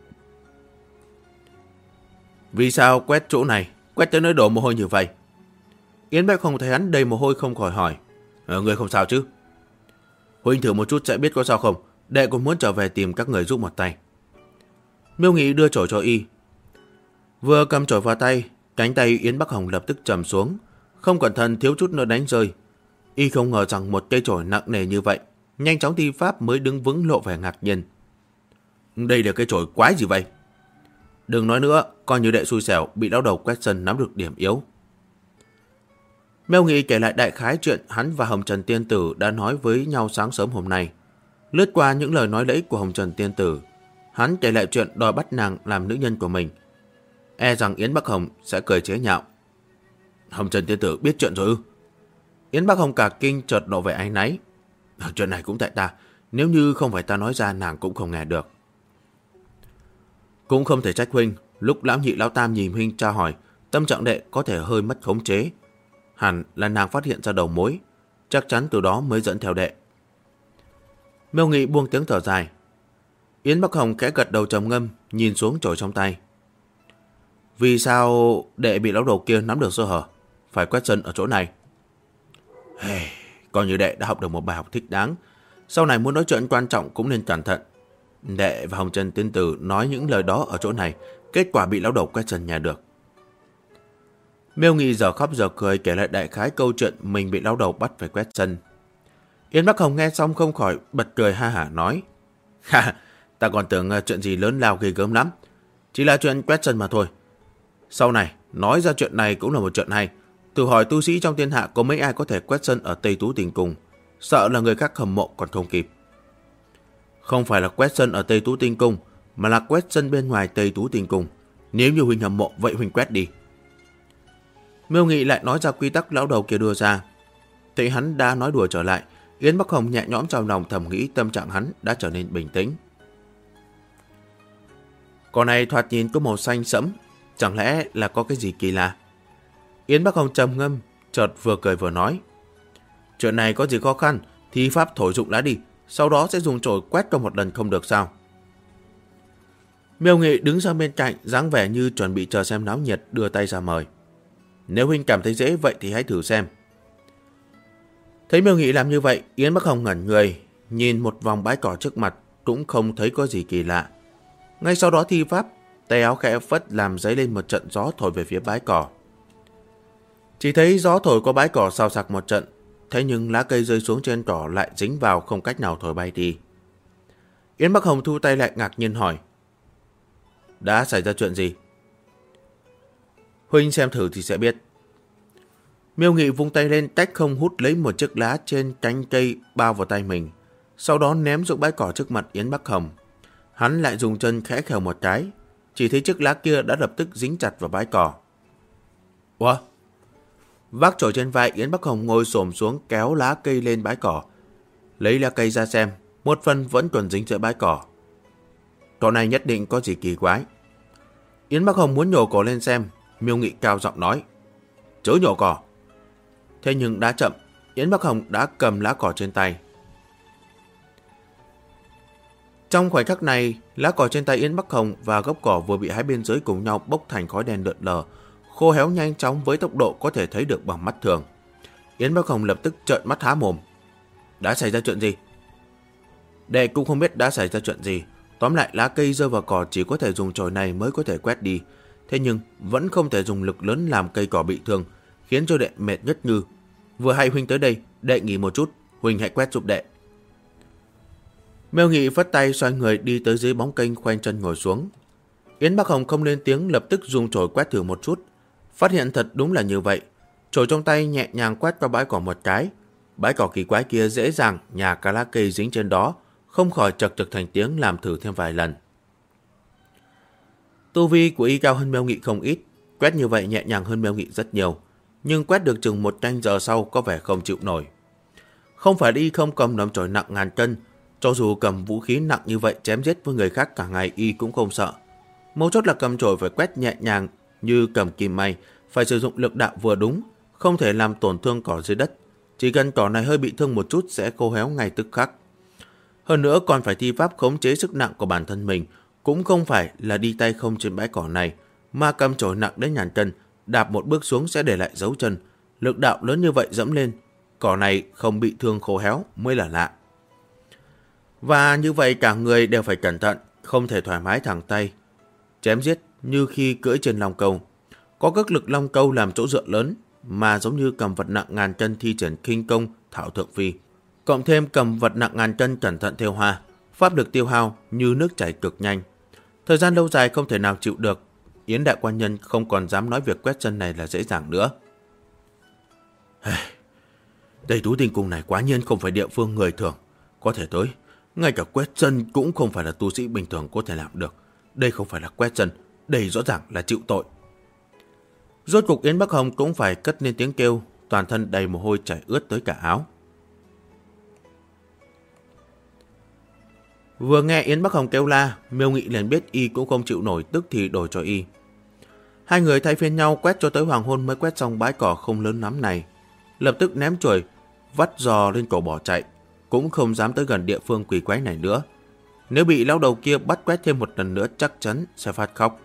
Vì sao quét chỗ này, quét tới nơi đổ mồ hôi như vậy? Yến Bắc Hồng thấy hắn đầy mồ hôi không khỏi hỏi. Người không sao chứ? Huynh thử một chút sẽ biết có sao không, đệ cũng muốn trở về tìm các người giúp một tay. Miêu Nghị đưa chổi cho Y. Vừa cầm chổi vào tay, cánh tay Yến Bắc Hồng lập tức trầm xuống, không cẩn thận thiếu chút nữa đánh rơi. Y không ngờ rằng một cây chổi nặng nề như vậy, nhanh chóng thi pháp mới đứng vững, lộ vẻ ngạc nhiên. Đây là cây chổi quái gì vậy? Đừng nói nữa, coi như đệ xui xẻo bị lão đầu quét sân nắm được điểm yếu. Miêu Nghị kể lại đại khái chuyện hắn và Hồng Trần Tiên Tử đã nói với nhau sáng sớm hôm nay. Lướt qua những lời nói lẫy của Hồng Trần Tiên Tử, hắn kể lại chuyện đòi bắt nàng làm nữ nhân của mình. E rằng Yến Bắc Hồng sẽ cười chế nhạo. Hồng Trần Tiên Tử biết chuyện rồi ư? Yến Bắc Hồng cả kinh, chợt lộ vẻ áy náy. Chuyện này cũng tại ta, nếu như không phải ta nói ra nàng cũng không nghe được. Cũng không thể trách huynh, lúc lão nhị lão tam nhìn huynh tra hỏi, tâm trạng đệ có thể hơi mất khống chế. Hẳn là nàng phát hiện ra đầu mối, chắc chắn từ đó mới dẫn theo đệ. Miêu Nghị buông tiếng thở dài. Yến Bắc Hồng khẽ gật đầu trầm ngâm, nhìn xuống chổi trong tay. Vì sao đệ bị lão đầu kia nắm được sơ hở, phải quét sân ở chỗ này? Coi như đệ đã học được một bài học thích đáng. Sau này muốn nói chuyện quan trọng cũng nên cẩn thận. Đệ và Hồng Trần Tiên Tử nói những lời đó ở chỗ này, kết quả bị lão đầu quét chân nhà được. Miêu Nghị giờ khóc giờ cười kể lại đại khái câu chuyện mình bị lão đầu bắt phải quét chân. Yến Bắc Hồng nghe xong không khỏi bật cười ha hả nói: Ha, ta còn tưởng chuyện gì lớn lao ghê gớm lắm, chỉ là chuyện quét chân mà thôi. Sau này nói ra chuyện này cũng là một chuyện hay. Thử hỏi tu sĩ trong thiên hạ có mấy ai có thể quét chân ở Tây Tú Tình Cung, sợ là người khác hâm mộ còn không kịp. Không phải là quét chân ở Tây Tú Tinh Cung, mà là quét chân bên ngoài Tây Tú Tinh Cung. Nếu như huynh hâm mộ, vậy huynh quét đi. Miêu Nghị lại nói ra quy tắc lão đầu kia đưa ra. Thấy hắn đã nói đùa trở lại, Yến Bắc Hồng nhẹ nhõm trong lòng thầm nghĩ tâm trạng hắn đã trở nên bình tĩnh. Con này thoạt nhìn có màu xanh sẫm, chẳng lẽ là có cái gì kỳ lạ? Yến Bắc Hồng trầm ngâm, chợt vừa cười vừa nói: Chuyện này có gì khó khăn thì pháp thổi dụng lá đi, sau đó sẽ dùng chổi quét cho một lần không được sao? Miêu Nghị đứng sang bên cạnh, dáng vẻ như chuẩn bị chờ xem náo nhiệt, đưa tay ra mời. Nếu huynh cảm thấy dễ vậy thì hãy thử xem. Thấy Miêu Nghị làm như vậy, Yến Bắc Hồng ngẩn người, nhìn một vòng bãi cỏ trước mặt, cũng không thấy có gì kỳ lạ. Ngay sau đó thi pháp, tay áo khẽ phất làm dấy lên một trận gió thổi về phía bãi cỏ. Chỉ thấy gió thổi qua bãi cỏ xào xạc một trận, thế nhưng lá cây rơi xuống trên cỏ lại dính vào không cách nào thổi bay đi. Yến Bắc Hồng thu tay lại ngạc nhiên hỏi: Đã xảy ra chuyện gì? Huynh xem thử thì sẽ biết. Miêu Nghị vung tay lên tách không hút lấy một chiếc lá trên cánh cây bao vào tay mình, sau đó ném xuống bãi cỏ trước mặt Yến Bắc Hồng. Hắn lại dùng chân khẽ khều một cái, chỉ thấy chiếc lá kia đã lập tức dính chặt vào bãi cỏ. Ủa? Vác chổi trên vai, Yến Bắc Hồng ngồi xổm xuống kéo lá cây lên bãi cỏ, lấy lá cây ra xem, một phần vẫn còn dính giữa bãi cỏ. Chỗ này nhất định có gì kỳ quái. Yến Bắc Hồng muốn nhổ cỏ lên xem, Miêu Nghị cao giọng nói: Chớ nhổ cỏ. Thế nhưng đã chậm, Yến Bắc Hồng đã cầm lá cỏ trên tay. Trong khoảnh khắc này, lá cỏ trên tay Yến Bắc Hồng và gốc cỏ vừa bị hái bên dưới cùng nhau bốc thành khói đen lượn lờ, khô héo nhanh chóng với tốc độ có thể thấy được bằng mắt thường. Yến Bắc Hồng lập tức trợn mắt há mồm. Đã xảy ra chuyện gì? Đệ cũng không biết đã xảy ra chuyện gì. Tóm lại lá cây rơi vào cỏ chỉ có thể dùng chổi này mới có thể quét đi. Thế nhưng vẫn không thể dùng lực lớn làm cây cỏ bị thương, khiến cho đệ mệt ngất ngư. Vừa hay huynh tới đây, đệ nghỉ một chút, huynh hãy quét giúp đệ. Miêu Nghị phất tay xoay người đi tới dưới bóng kênh, khoanh chân ngồi xuống. Yến Bắc Hồng không lên tiếng, lập tức dùng chổi quét thử một chút. Phát hiện thật đúng là như vậy. Chổi trong tay nhẹ nhàng quét qua bãi cỏ một cái. Bãi cỏ kỳ quái kia dễ dàng nhả cả lá cây dính trên đó, không khỏi chật chật thành tiếng, làm thử thêm vài lần. Tu vi của y cao hơn Miêu Nghị không ít, quét như vậy nhẹ nhàng hơn Miêu Nghị rất nhiều, nhưng quét được chừng một canh giờ sau có vẻ không chịu nổi. Không phải y không cầm nắm chổi nặng ngàn cân, cho dù cầm vũ khí nặng như vậy chém giết với người khác cả ngày y cũng không sợ. Mấu chốt là cầm chổi phải quét nhẹ nhàng như cầm kim may, phải sử dụng lực đạo vừa đúng, không thể làm tổn thương cỏ dưới đất. Chỉ cần cỏ này hơi bị thương một chút sẽ khô héo ngay tức khắc. Hơn nữa còn phải thi pháp khống chế sức nặng của bản thân mình, cũng không phải là đi tay không trên bãi cỏ này, mà cầm chổi nặng đến ngàn cân, đạp một bước xuống sẽ để lại dấu chân. Lực đạo lớn như vậy dẫm lên, cỏ này không bị thương khô héo mới là lạ. Và như vậy cả người đều phải cẩn thận, không thể thoải mái thẳng tay chém giết như khi cưỡi trên long câu. Có các lực long câu làm chỗ dựa lớn, mà giống như cầm vật nặng ngàn cân thi triển khinh công thảo thượng phi. Cộng thêm cầm vật nặng ngàn cân cẩn thận thêu hoa, pháp lực tiêu hao như nước chảy cực nhanh. Thời gian lâu dài không thể nào chịu được, Yến đại quan nhân không còn dám nói việc quét chân này là dễ dàng nữa. Tây Tú Tinh Cung này quá nhiên không phải địa phương người thường có thể tới. Ngay cả quét chân cũng không phải là tu sĩ bình thường có thể làm được. Đây không phải là quét chân, đây rõ ràng là chịu tội. Rốt cục Yến Bắc Hồng cũng phải cất lên tiếng kêu, toàn thân đầy mồ hôi chảy ướt tới cả áo. Vừa nghe Yến Bắc Hồng kêu la, Miêu Nghị liền biết y cũng không chịu nổi, tức thì đổi cho y. Hai người thay phiên nhau quét cho tới hoàng hôn mới quét xong bãi cỏ không lớn lắm này. Lập tức ném chổi, vắt giò lên cổ bỏ chạy, cũng không dám tới gần địa phương quỷ quái này nữa. Nếu bị lão đầu kia bắt quét thêm một lần nữa chắc chắn sẽ phát khóc.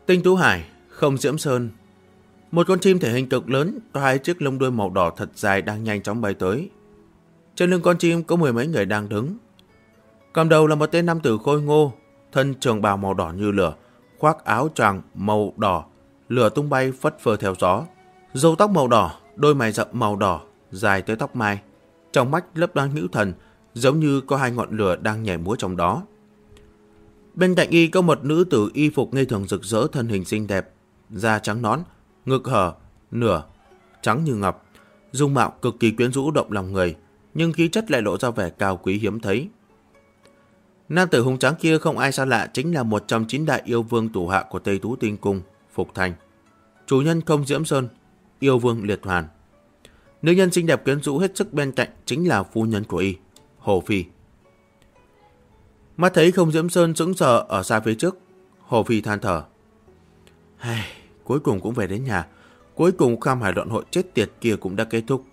Tinh Tú Hải, Không Diễm Sơn. Một con chim thể hình cực lớn, có 2 chiếc lông đuôi màu đỏ thật dài đang nhanh chóng bay tới. Trên lưng con chim có 10 mấy người đang đứng. Cầm đầu là một tên nam tử khôi ngô, thân trường bào màu đỏ như lửa, khoác áo choàng màu đỏ, lửa tung bay phất phơ theo gió. Râu tóc màu đỏ, đôi mày rậm màu đỏ, dài tới tóc mai. Trong mắt lấp loáng nữ thần, giống như có 2 ngọn lửa đang nhảy múa trong đó. Bên cạnh y có một nữ tử y phục ngây thường rực rỡ, thân hình xinh đẹp, da trắng nõn, ngực hở, nửa, trắng như ngọc, dung mạo cực kỳ quyến rũ động lòng người, nhưng khí chất lại lộ ra vẻ cao quý hiếm thấy. Nam tử hùng tráng kia không ai xa lạ, chính là một trong 9 đại yêu vương thủ hạ của Tây Tú Tinh Cung, Phục Thành, chủ nhân Không Diễm Sơn, yêu vương Liệt Hoàn. Nữ nhân xinh đẹp quyến rũ hết sức bên cạnh chính là phu nhân của y, Hồ Phi. Mắt thấy Không Diễm Sơn sững sờ ở xa phía trước, Hồ Phi than thở. Cuối cùng cũng về đến nhà, cuối cùng kham hải luận hội chết tiệt kia cũng đã kết thúc.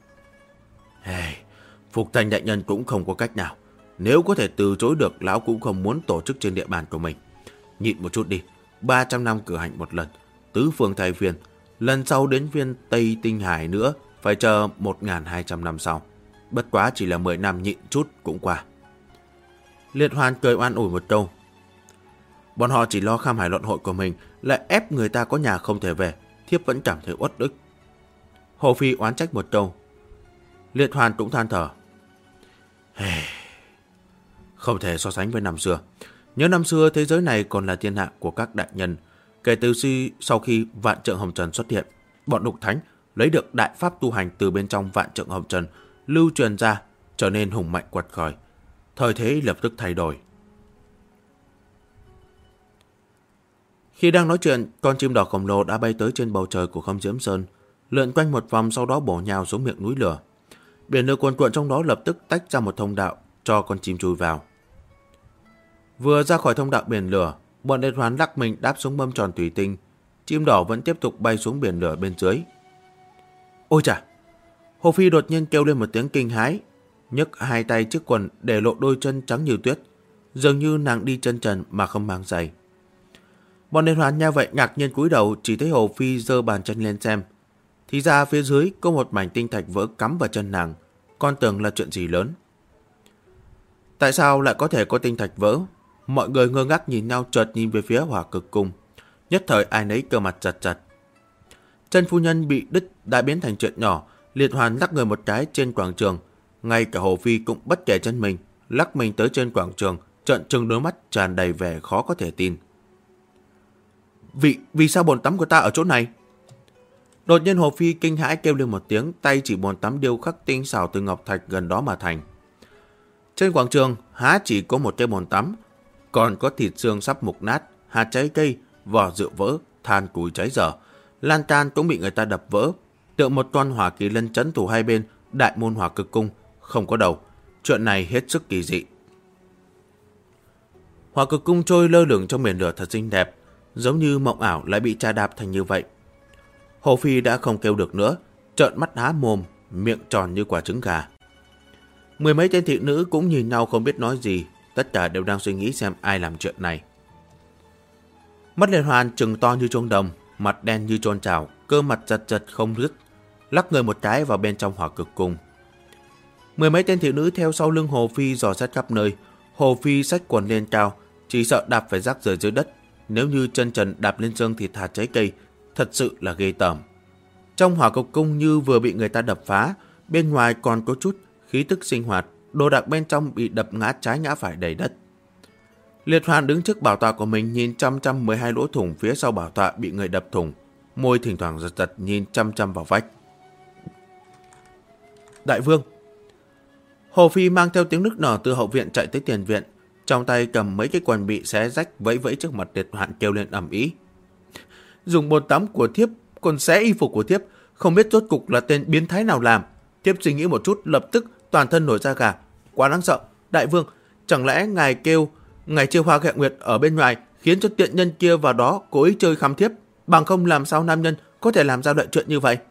Phục Thành đại nhân cũng không có cách nào. Nếu có thể từ chối được, lão cũng không muốn tổ chức trên địa bàn của mình. Nhịn một chút đi, 300 năm cử hành một lần, tứ phương thay phiên, lần sau đến phiên Tây Tinh Hải nữa, phải chờ 1200 năm sau. Bất quá chỉ là 10 năm, nhịn chút cũng qua. Liệt Hoàn cười oan ủi một câu. Bọn họ chỉ lo kham hải luận hội của mình, lại ép người ta có nhà không thể về, thiếp vẫn cảm thấy uất ức. Hồ Phi oán trách một câu. Liệt Hoàn cũng than thở. Không thể so sánh với năm xưa. Nhớ năm xưa thế giới này còn là thiên hạ của các đại nhân. Kể từ sau khi Vạn Trượng Hồng Trần xuất hiện, bọn Đục Thánh lấy được đại pháp tu hành từ bên trong Vạn Trượng Hồng Trần lưu truyền ra, trở nên hùng mạnh quật khởi. Thời thế lập tức thay đổi. Khi đang nói chuyện, con chim đỏ khổng lồ đã bay tới trên bầu trời của Không Diễm Sơn, lượn quanh một vòng, sau đó bổ nhào xuống miệng núi lửa. Biển lửa cuồn cuộn trong đó lập tức tách ra một thông đạo cho con chim chui vào. Vừa ra khỏi thông đạo biển lửa, bọn Liệt Hoàn lắc mình đáp xuống mâm tròn thủy tinh. Chim đỏ vẫn tiếp tục bay xuống biển lửa bên dưới. Ôi chà! Hồ Phi đột nhiên kêu lên một tiếng kinh hãi, nhấc 2 tay trước quần để lộ đôi chân trắng như tuyết, dường như nàng đi chân trần mà không mang giày. Bọn Liệt Hoàn nghe vậy ngạc nhiên cúi đầu, chỉ thấy Hồ Phi giơ bàn chân lên xem. Thì ra phía dưới có một mảnh tinh thạch vỡ cắm vào chân nàng, con tưởng là chuyện gì lớn. Tại sao lại có thể có tinh thạch vỡ? Mọi người ngơ ngác nhìn nhau, chợt nhìn về phía Hỏa Cực Cung. Nhất thời ai nấy cơ mặt giật giật. Chân phu nhân bị đứt đã biến thành chuyện nhỏ. Liệt Hoàn lắc người một cái trên quảng trường. Ngay cả Hồ Phi cũng bất kể chân mình, lắc mình tới trên quảng trường, trợn trừng đôi mắt tràn đầy vẻ khó có thể tin. Vì sao bồn tắm của ta ở chỗ này? Đột nhiên Hồ Phi kinh hãi kêu lên một tiếng, tay chỉ bồn tắm điêu khắc tinh xảo từ ngọc thạch gần đó mà thành. Trên quảng trường há chỉ có một cái bồn tắm, còn có thịt xương sắp mục nát, hạt trái cây, vỏ rượu vỡ, than củi cháy dở, lan can cũng bị người ta đập vỡ, tựa một con hỏa kỳ lân trấn thủ hai bên đại môn Hỏa Cực Cung, không có đầu. Chuyện này hết sức kỳ dị. Hỏa Cực Cung trôi lơ lửng trong biển lửa thật xinh đẹp, giống như mộng ảo lại bị tra đạp thành như vậy. Hồ Phi đã không kêu được nữa, trợn mắt há mồm, miệng tròn như quả trứng gà. 10 mấy tên thị nữ cũng nhìn nhau không biết nói gì, tất cả đều đang suy nghĩ xem ai làm chuyện này. Mắt Liệt Hoàn trừng to như chuông đồng, mặt đen như chôn chảo, cơ mặt giật giật không dứt, lắc người một cái vào bên trong Hỏa Cực Cung. 10 mấy tên thị nữ theo sau lưng Hồ Phi dò xét khắp nơi. Hồ Phi xách quần lên cao, chỉ sợ đạp phải rác rời dưới đất. Nếu như chân trần đạp lên xương thịt hạt trái cây, thật sự là ghê tởm. Trong Hỏa Cực Cung như vừa bị người ta đập phá, bên ngoài còn có chút khí tức sinh hoạt, đồ đạc bên trong bị đập ngã trái ngã phải đầy đất. Liệt Hoàn đứng trước bảo tọa của mình, nhìn chăm chăm 12 lỗ thủng phía sau bảo tọa bị người đập thủng, môi thỉnh thoảng giật giật nhìn chăm chăm vào vách. Đại vương! Hồ Phi mang theo tiếng nức nở từ hậu viện chạy tới tiền viện, trong tay cầm mấy cái quần bị xé rách vẫy vẫy trước mặt Liệt Hoàn kêu lên ầm ĩ. Dùng bồn tắm của thiếp còn xé y phục của thiếp, không biết rốt cục là tên biến thái nào làm. Thiếp suy nghĩ một chút, lập tức toàn thân nổi da gà, quá đáng sợ. Đại vương, chẳng lẽ ngài chiêu Hoa Khệ Nguyệt ở bên ngoài khiến cho tiện nhân kia vào đó cố ý chơi khăm thiếp, bằng không làm sao nam nhân có thể làm ra loại chuyện như vậy?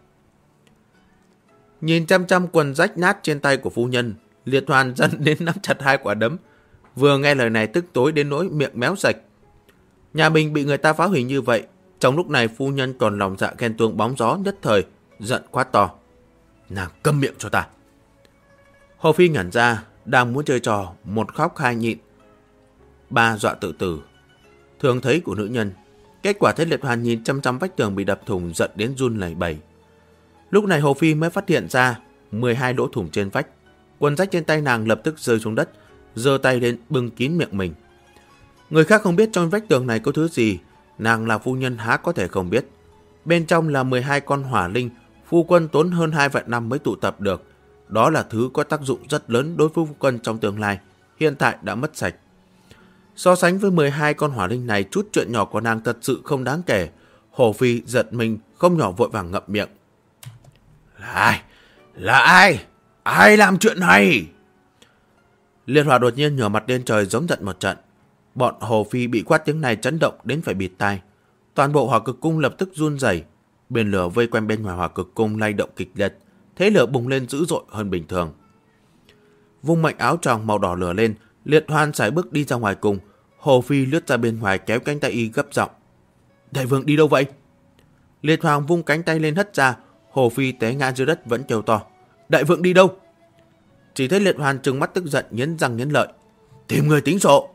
Nhìn chăm chăm quần rách nát trên tay của phu nhân, Liệt Hoàn giận đến nắm chặt 2 quả đấm. Vừa nghe lời này tức tối đến nỗi miệng méo sạch. Nhà mình bị người ta phá hủy như vậy, Trong lúc này phu nhân còn lòng dạ ghen tuông bóng gió, nhất thời giận quát to: "Nàng câm miệng cho ta!" Hồ Phi ngẩn ra, đang muốn chơi trò, một khóc hai nhịn, ba dọa tự tử. Thường thấy của nữ nhân, kết quả thấy Liệt Hoàn nhìn chăm chăm vách tường bị đập thủng, giận đến run lẩy bẩy. Lúc này Hồ Phi mới phát hiện ra 12 lỗ thủng trên vách. Quần rách trên tay nàng lập tức rơi xuống đất, giơ tay lên bưng kín miệng mình. Người khác không biết trong vách tường này có thứ gì, nàng là phu nhân há có thể không biết. Bên trong là 12 con hỏa linh, phu quân tốn hơn 2 vạn năm mới tụ tập được. Đó là thứ có tác dụng rất lớn đối với phu quân trong tương lai, hiện tại đã mất sạch. So sánh với 12 con hỏa linh này, chút chuyện nhỏ của nàng thật sự không đáng kể. Hồ Phi giật mình, không nhỏ vội vàng ngậm miệng. Là ai? Là ai? Ai làm chuyện này? Liệt Hỏa đột nhiên ngửa mặt lên trời giống giận một trận. Bọn Hồ Phi bị quát tiếng này chấn động đến phải bịt tai. Toàn bộ hỏa cực cung lập tức run rẩy. Biển lửa vây quanh bên ngoài hỏa cực cung lay động kịch liệt, thế lửa bùng lên dữ dội hơn bình thường. Vung mạnh áo choàng màu đỏ lửa lên, Liệt Hoan sải bước đi ra ngoài cùng. Hồ Phi lướt ra bên ngoài kéo cánh tay y gấp giọng: "Đại vương đi đâu vậy?" Liệt Hoàng vung cánh tay lên hất ra. Hồ Phi té ngã dưới đất vẫn kêu to: "Đại vương đi đâu?" Chỉ thấy Liệt Hoàn trừng mắt tức giận, nghiến răng nghiến lợi: "Tìm người tính sổ!"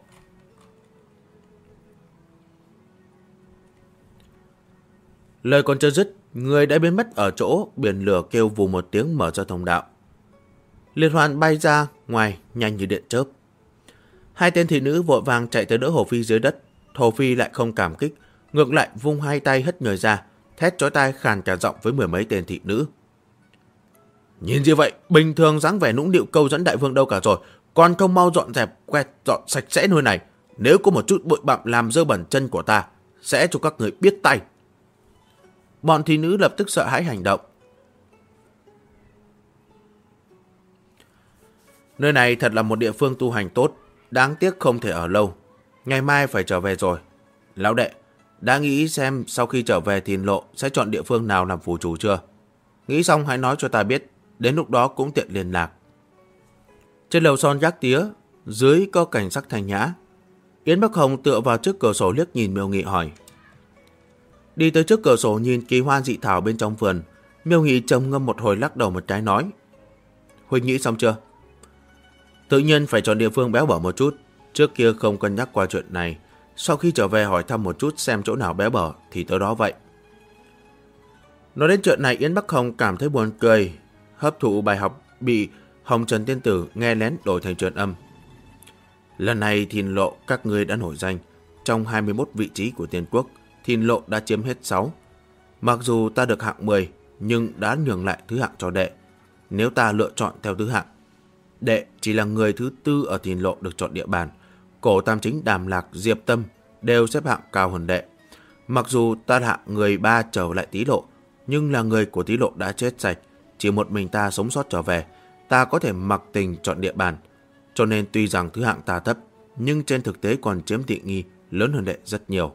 Lời còn chưa dứt, người đã biến mất ở chỗ, biển lửa kêu vù một tiếng mở ra thông đạo. Liệt Hoàn bay ra ngoài nhanh như điện chớp. Hai tên thị nữ vội vàng chạy tới đỡ Hồ Phi dưới đất. Hồ Phi lại không cảm kích, ngược lại vung hai tay hất người ra, thét chói tai khàn cả giọng với 10 mấy tên thị nữ: "Nhìn như vậy, bình thường dáng vẻ nũng nịu câu dẫn đại vương đâu cả rồi, còn không mau dọn dẹp quét dọn sạch sẽ nơi này. Nếu có một chút bụi bặm làm dơ bẩn chân của ta, sẽ cho các người biết tay." Bọn thị nữ lập tức sợ hãi hành động. Nơi này thật là một địa phương tu hành tốt, đáng tiếc không thể ở lâu. Ngày mai phải trở về rồi. Lão đệ, đã nghĩ xem sau khi trở về Thìn Lộ sẽ chọn địa phương nào làm phủ chủ chưa? Nghĩ xong hãy nói cho ta biết, đến lúc đó cũng tiện liên lạc. Trên lầu son gác tía, dưới có cảnh sắc thanh nhã. Yến Bắc Hồng tựa vào trước cửa sổ liếc nhìn Miêu Nghị hỏi. Đi tới trước cửa sổ nhìn kỳ hoa dị thảo bên trong vườn, Miêu Nghị trầm ngâm một hồi lắc đầu một cái nói: "Huynh nghĩ xong chưa?" Tự nhiên phải chọn địa phương béo bở một chút. Trước kia không cân nhắc qua chuyện này, sau khi trở về hỏi thăm một chút xem chỗ nào béo bở thì tới đó vậy. Nói đến chuyện này, Yến Bắc Hồng cảm thấy buồn cười, hấp thụ bài học bị Hồng Trần Tiên Tử nghe lén đổi thành truyền âm. Lần này Thìn Lộ các ngươi đã nổi danh, trong 21 vị trí của Tiên Quốc, Thìn Lộ đã chiếm hết 6. Mặc dù ta được hạng 10, nhưng đã nhường lại thứ hạng cho đệ. Nếu ta lựa chọn theo thứ hạng, đệ chỉ là người thứ 4 ở Thìn Lộ được chọn địa bàn. Cổ Tam Chính, Đàm Lạc, Diệp Tâm đều xếp hạng cao hơn đệ. Mặc dù ta hạng người 3 trở lại Tý Lộ, nhưng là người của Tý Lộ đã chết sạch, chỉ một mình ta sống sót trở về, ta có thể mặc tình chọn địa bàn. Cho nên tuy rằng thứ hạng ta thấp, nhưng trên thực tế còn chiếm tiện nghi lớn hơn đệ rất nhiều.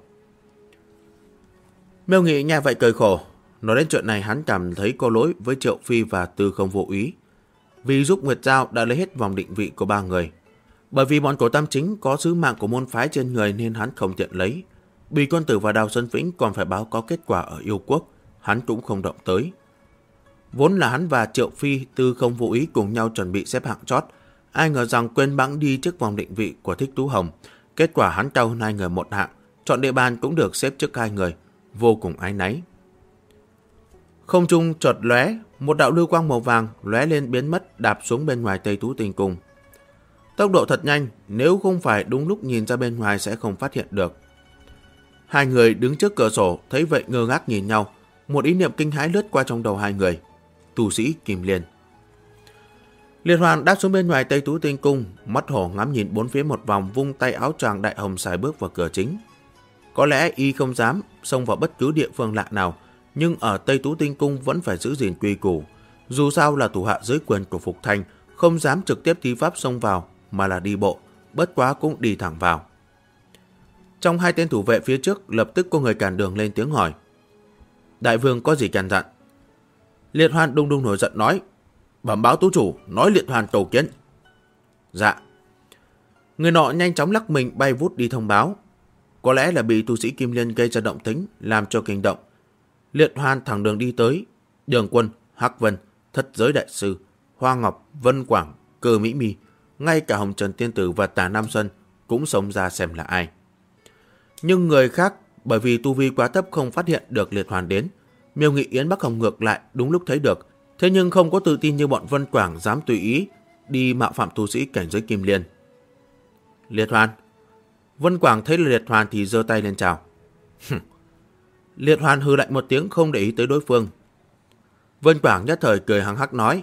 Miêu Nghị nghe vậy cười khổ. Nói đến chuyện này hắn cảm thấy có lỗi với Triệu Phi và Tư Không Vô Úy, vì giúp Nguyệt Giao đã lấy hết vòng định vị của 3 người. Bởi vì bọn Cổ Tam Chính có sứ mạng của môn phái trên người nên hắn không tiện lấy. Bì Quân Tử và Đào Sơn Vĩnh còn phải báo cáo kết quả ở Yêu Quốc, hắn cũng không động tới. Vốn là hắn và Triệu Phi, Tư Không Vô Úy cùng nhau chuẩn bị xếp hạng chót, ai ngờ rằng quên bẵng đi trước vòng định vị của Thích Tú Hồng. Kết quả hắn cao hơn 2 người một hạng, chọn địa bàn cũng được xếp trước 2 người, vô cùng áy náy. Không trung chợt lóe, một đạo lưu quang màu vàng lóe lên biến mất, đạp xuống bên ngoài Tây Tú Tinh Cung. Tốc độ thật nhanh, nếu không phải đúng lúc nhìn ra bên ngoài sẽ không phát hiện được. Hai người đứng trước cửa sổ thấy vậy ngơ ngác nhìn nhau, một ý niệm kinh hãi lướt qua trong đầu hai người. Tu sĩ Kim Liên. Liệt Hoàn đáp xuống bên ngoài Tây Tú Tinh Cung, mắt hổ ngắm nhìn bốn phía một vòng, vung tay áo choàng đại hồng xài bước vào cửa chính. Có lẽ y không dám xông vào bất cứ địa phương lạ nào, nhưng ở Tây Tú Tinh Cung vẫn phải giữ gìn quy củ. Dù sao là thủ hạ dưới quyền của Phục Thanh, không dám trực tiếp thi pháp xông vào, mà là đi bộ, bất quá cũng đi thẳng vào. Trong hai tên thủ vệ phía trước lập tức có người cản đường lên tiếng hỏi. Đại vương có gì căn dặn? Liệt Hoàn đung đung nổi giận nói. Bẩm báo tú chủ, nói Liệt Hoàn cầu kiến. Dạ. Người nọ nhanh chóng lắc mình bay vút đi thông báo. Có lẽ là bị tu sĩ Kim Liên gây ra động tĩnh, làm cho kinh động. Liệt Hoàn thẳng đường đi tới. Đường Quân, Hắc Vân, Thất Giới Đại Sư, Hoa Ngọc, Vân Quảng, Cơ Mỹ Mi, ngay cả Hồng Trần Tiên Tử và Tả Nam Xuân cũng xông ra xem là ai. Nhưng người khác bởi vì tu vi quá thấp không phát hiện được Liệt Hoàn đến. Miêu Nghị Yến Bắc Hồng ngược lại đúng lúc thấy được, thế nhưng không có tự tin như bọn Vân Quảng dám tùy ý đi mạo phạm tu sĩ cảnh giới Kim Liên. Liệt Hoàn. Vân Quảng thấy là Liệt Hoàn thì giơ tay lên chào. Liệt Hoàn hừ lạnh một tiếng không để ý tới đối phương. Vân Quảng nhất thời cười hăng hắc nói: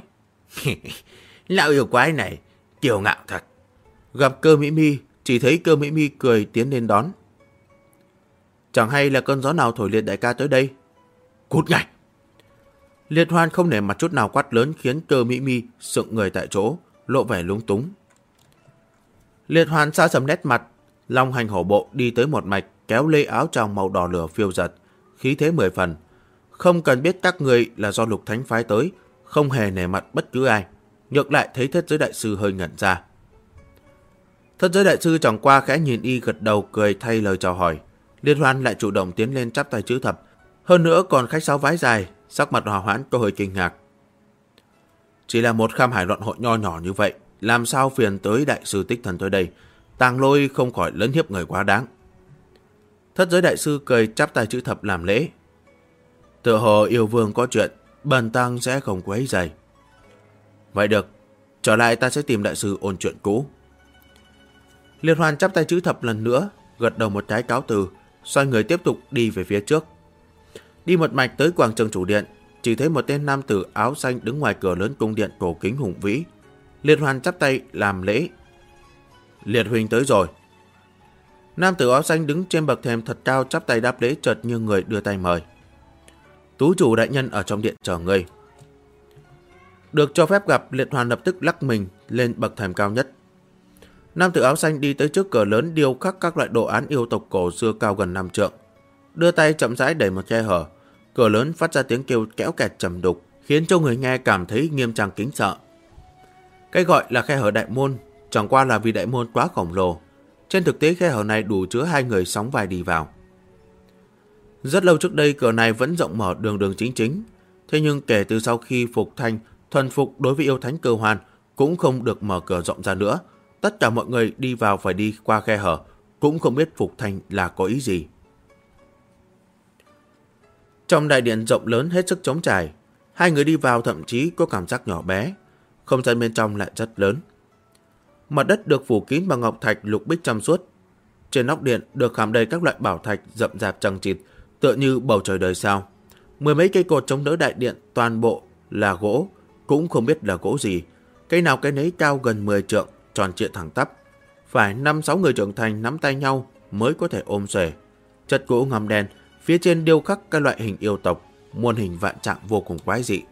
Lão yêu quái này kiêu ngạo thật. Gặp Cơ Mỹ Mi, chỉ thấy Cơ Mỹ Mi cười tiến lên đón. Chẳng hay là cơn gió nào thổi Liệt đại ca tới đây? Cút ngay! Liệt Hoàn không nể mặt chút nào quát lớn khiến Cơ Mỹ Mi sững người tại chỗ, lộ vẻ lúng túng. Liệt Hoàn xa sầm nét mặt, long hành hổ bộ đi tới một mạch, kéo lê áo trong màu đỏ lửa phiêu giật, khí thế 10 phần. Không cần biết các người là do Lục Thánh phái tới, không hề nể mặt bất cứ ai. Ngược lại thấy Thất Giới Đại Sư hơi ngẩn ra. Thất Giới Đại Sư chẳng qua khẽ nhìn y gật đầu cười thay lời chào hỏi. Liệt Hoàn lại chủ động tiến lên chắp tay chữ thập, hơn nữa còn khách sáo vái dài, sắc mặt hòa hoãn có hơi kinh ngạc. Chỉ là một kham hải luận hội nho nhỏ như vậy, làm sao phiền tới Đại Sư Tích Thần tới đây? Tàng Lôi không khỏi lấn hiếp người quá đáng. Thất Giới Đại Sư cười chắp tay chữ thập làm lễ. Tựa hồ yêu vương có chuyện, bần tăng sẽ không quấy rầy. Vậy được, trở lại ta sẽ tìm Đại Sư ôn chuyện cũ. Liệt Hoàn chắp tay chữ thập lần nữa, gật đầu một cái cáo từ, xoay người tiếp tục đi về phía trước. Đi một mạch tới quảng trường chủ điện, chỉ thấy một tên nam tử áo xanh đứng ngoài cửa lớn cung điện cổ kính hùng vĩ. Liệt Hoàn chắp tay làm lễ. Liệt huynh tới rồi. Nam tử áo xanh đứng trên bậc thềm thật cao chắp tay đáp lễ, chợt như người đưa tay mời. Tú chủ đại nhân ở trong điện chờ ngươi. Được cho phép gặp, Liệt Hoàn lập tức lắc mình lên bậc thềm cao nhất. Nam tử áo xanh đi tới trước cửa lớn điêu khắc các loại đồ án yêu tộc cổ xưa cao gần 5 trượng. Đưa tay chậm rãi đẩy một khe hở. Cửa lớn phát ra tiếng kêu kéo kẹt trầm đục, khiến cho người nghe cảm thấy nghiêm trang kính sợ. Cái gọi là khe hở đại môn chẳng qua là vì đại môn quá khổng lồ. Trên thực tế khe hở này đủ chứa 2 người sóng vai đi vào. Rất lâu trước đây cửa này vẫn rộng mở đường đường chính chính. Thế nhưng kể từ sau khi Phục Thanh thuần phục đối với yêu thánh Cơ Hoan cũng không được mở cửa rộng ra nữa. Tất cả mọi người đi vào phải đi qua khe hở, cũng không biết Phục Thanh là có ý gì. Trong đại điện rộng lớn hết sức trống trải, 2 người đi vào thậm chí có cảm giác nhỏ bé, không gian bên trong lại rất lớn. Mặt đất được phủ kín bằng ngọc thạch lục bích trong suốt. Trên nóc điện được khảm đầy các loại bảo thạch rậm rạp chằng chịt, tựa như bầu trời đời sao. 10 mấy cây cột chống đỡ đại điện toàn bộ là gỗ, cũng không biết là gỗ gì. Cây nào cây nấy cao gần 10 trượng, tròn trịa thẳng tắp. Phải 5-6 người trưởng thành nắm tay nhau mới có thể ôm xuề. Chất gỗ ngăm đen, phía trên điêu khắc các loại hình yêu tộc, muôn hình vạn trạng vô cùng quái dị.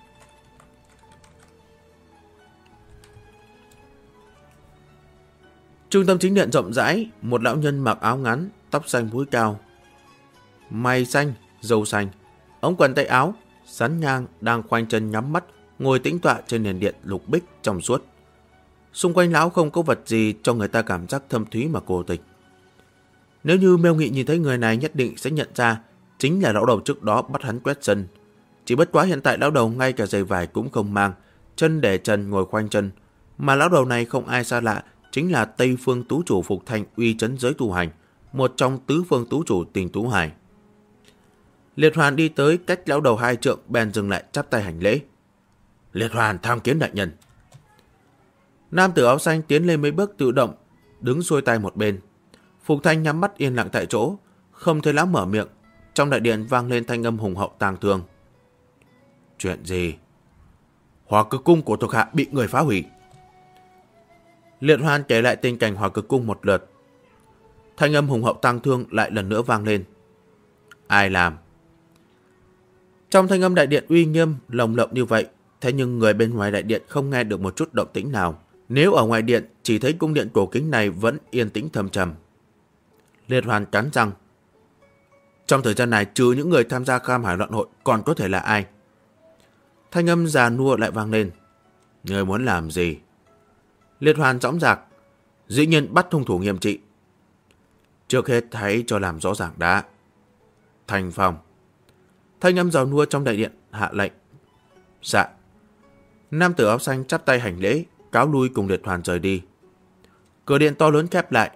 Trung tâm chính điện rộng rãi, một lão nhân mặc áo ngắn, tóc xanh búi cao, mày xanh, râu xanh, ống quần tay áo, sắn nhang đang khoanh chân nhắm mắt, ngồi tĩnh tọa trên nền điện lục bích trong suốt. Xung quanh lão không có vật gì cho người ta cảm giác thâm thúy mà cô tịch. Nếu như Miêu Nghị nhìn thấy người này nhất định sẽ nhận ra chính là lão đầu trước đó bắt hắn quét sân. Chỉ bất quá hiện tại lão đầu ngay cả giày vải cũng không mang, chân để trần ngồi khoanh chân. Mà lão đầu này không ai xa lạ, chính là Tây Phương Tú Chủ Phục Thanh uy chấn giới tu hành, một trong tứ phương tú chủ Tình Tú Hải. Liệt Hoàn đi tới cách lão đầu 2 trượng, bèn dừng lại chắp tay hành lễ. Liệt Hoàn tham kiến đại nhân. Nam tử áo xanh tiến lên mấy bước tự động, đứng xuôi tay một bên. Phục Thanh nhắm mắt yên lặng tại chỗ, không thấy lão mở miệng. Trong đại điện vang lên thanh âm hùng hậu tang thương. Chuyện gì? Hỏa Cực Cung của thuộc hạ bị người phá hủy. Liệt Hoàn kể lại tình cảnh Hỏa Cực Cung một lượt. Thanh âm hùng hậu tang thương lại lần nữa vang lên. Ai làm? Trong thanh âm đại điện uy nghiêm, lồng lộng như vậy, thế nhưng người bên ngoài đại điện không nghe được một chút động tĩnh nào. Nếu ở ngoài điện, chỉ thấy cung điện cổ kính này vẫn yên tĩnh thầm trầm. Liệt Hoàn cắn răng. Trong thời gian này, trừ những người tham gia kham hải loạn hội, còn có thể là ai? Thanh âm già nua lại vang lên. Người muốn làm gì? Liệt Hoàn dõng dạc. Dĩ nhiên bắt hung thủ nghiêm trị. Trước hết hãy cho làm rõ ràng đã. Thanh Phong. Thanh âm giàu nua trong đại điện hạ lệnh. Dạ. Nam tử áo xanh chắp tay hành lễ, cáo lui cùng Liệt Hoàn rời đi. Cửa điện to lớn khép lại.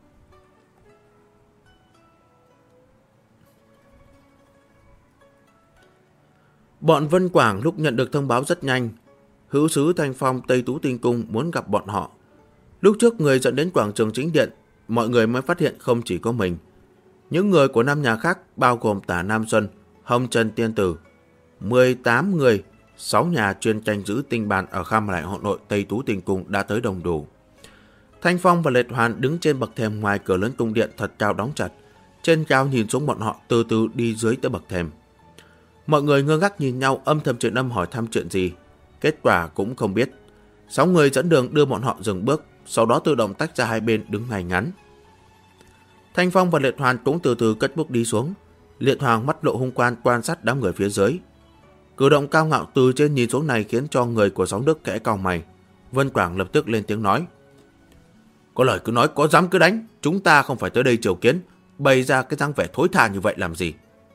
Bọn Vân Quảng lúc nhận được thông báo rất nhanh. Hữu sứ Thanh Phong Tây Tú Tinh Cung muốn gặp bọn họ. Lúc trước người dẫn đến quảng trường chính điện, mọi người mới phát hiện không chỉ có mình. Những người của 5 nhà khác bao gồm Tả Nam Xuân, Hồng Trần Tiên Tử, 18 người, 6 nhà chuyên canh giữ tinh bàn ở Kham Lại Hội nội Tây Tú Tinh Cung đã tới đông đủ. Thanh Phong và Liệt Hoàn đứng trên bậc thềm ngoài cửa lớn cung điện thật cao đóng chặt. Trên cao nhìn xuống bọn họ từ từ đi dưới tới bậc thềm. Mọi người ngơ ngác nhìn nhau âm thầm truyền âm hỏi thăm chuyện gì. Kết quả cũng không biết. 6 người dẫn đường đưa bọn họ dừng bước, sau đó tự động tách ra hai bên đứng ngay ngắn. Thanh Phong và Liệt Hoàn cũng từ từ cất bước đi xuống. Liệt Hoàng mắt lộ hung quan quan sát đám người phía dưới. Cử động cao ngạo từ trên nhìn xuống này khiến cho người của 6 nước kẽ cau mày. Vân Quảng lập tức lên tiếng nói. Có lời cứ nói, có dám cứ đánh. Chúng ta không phải tới đây triều kiến, bày ra cái dáng vẻ thối tha như vậy làm gì.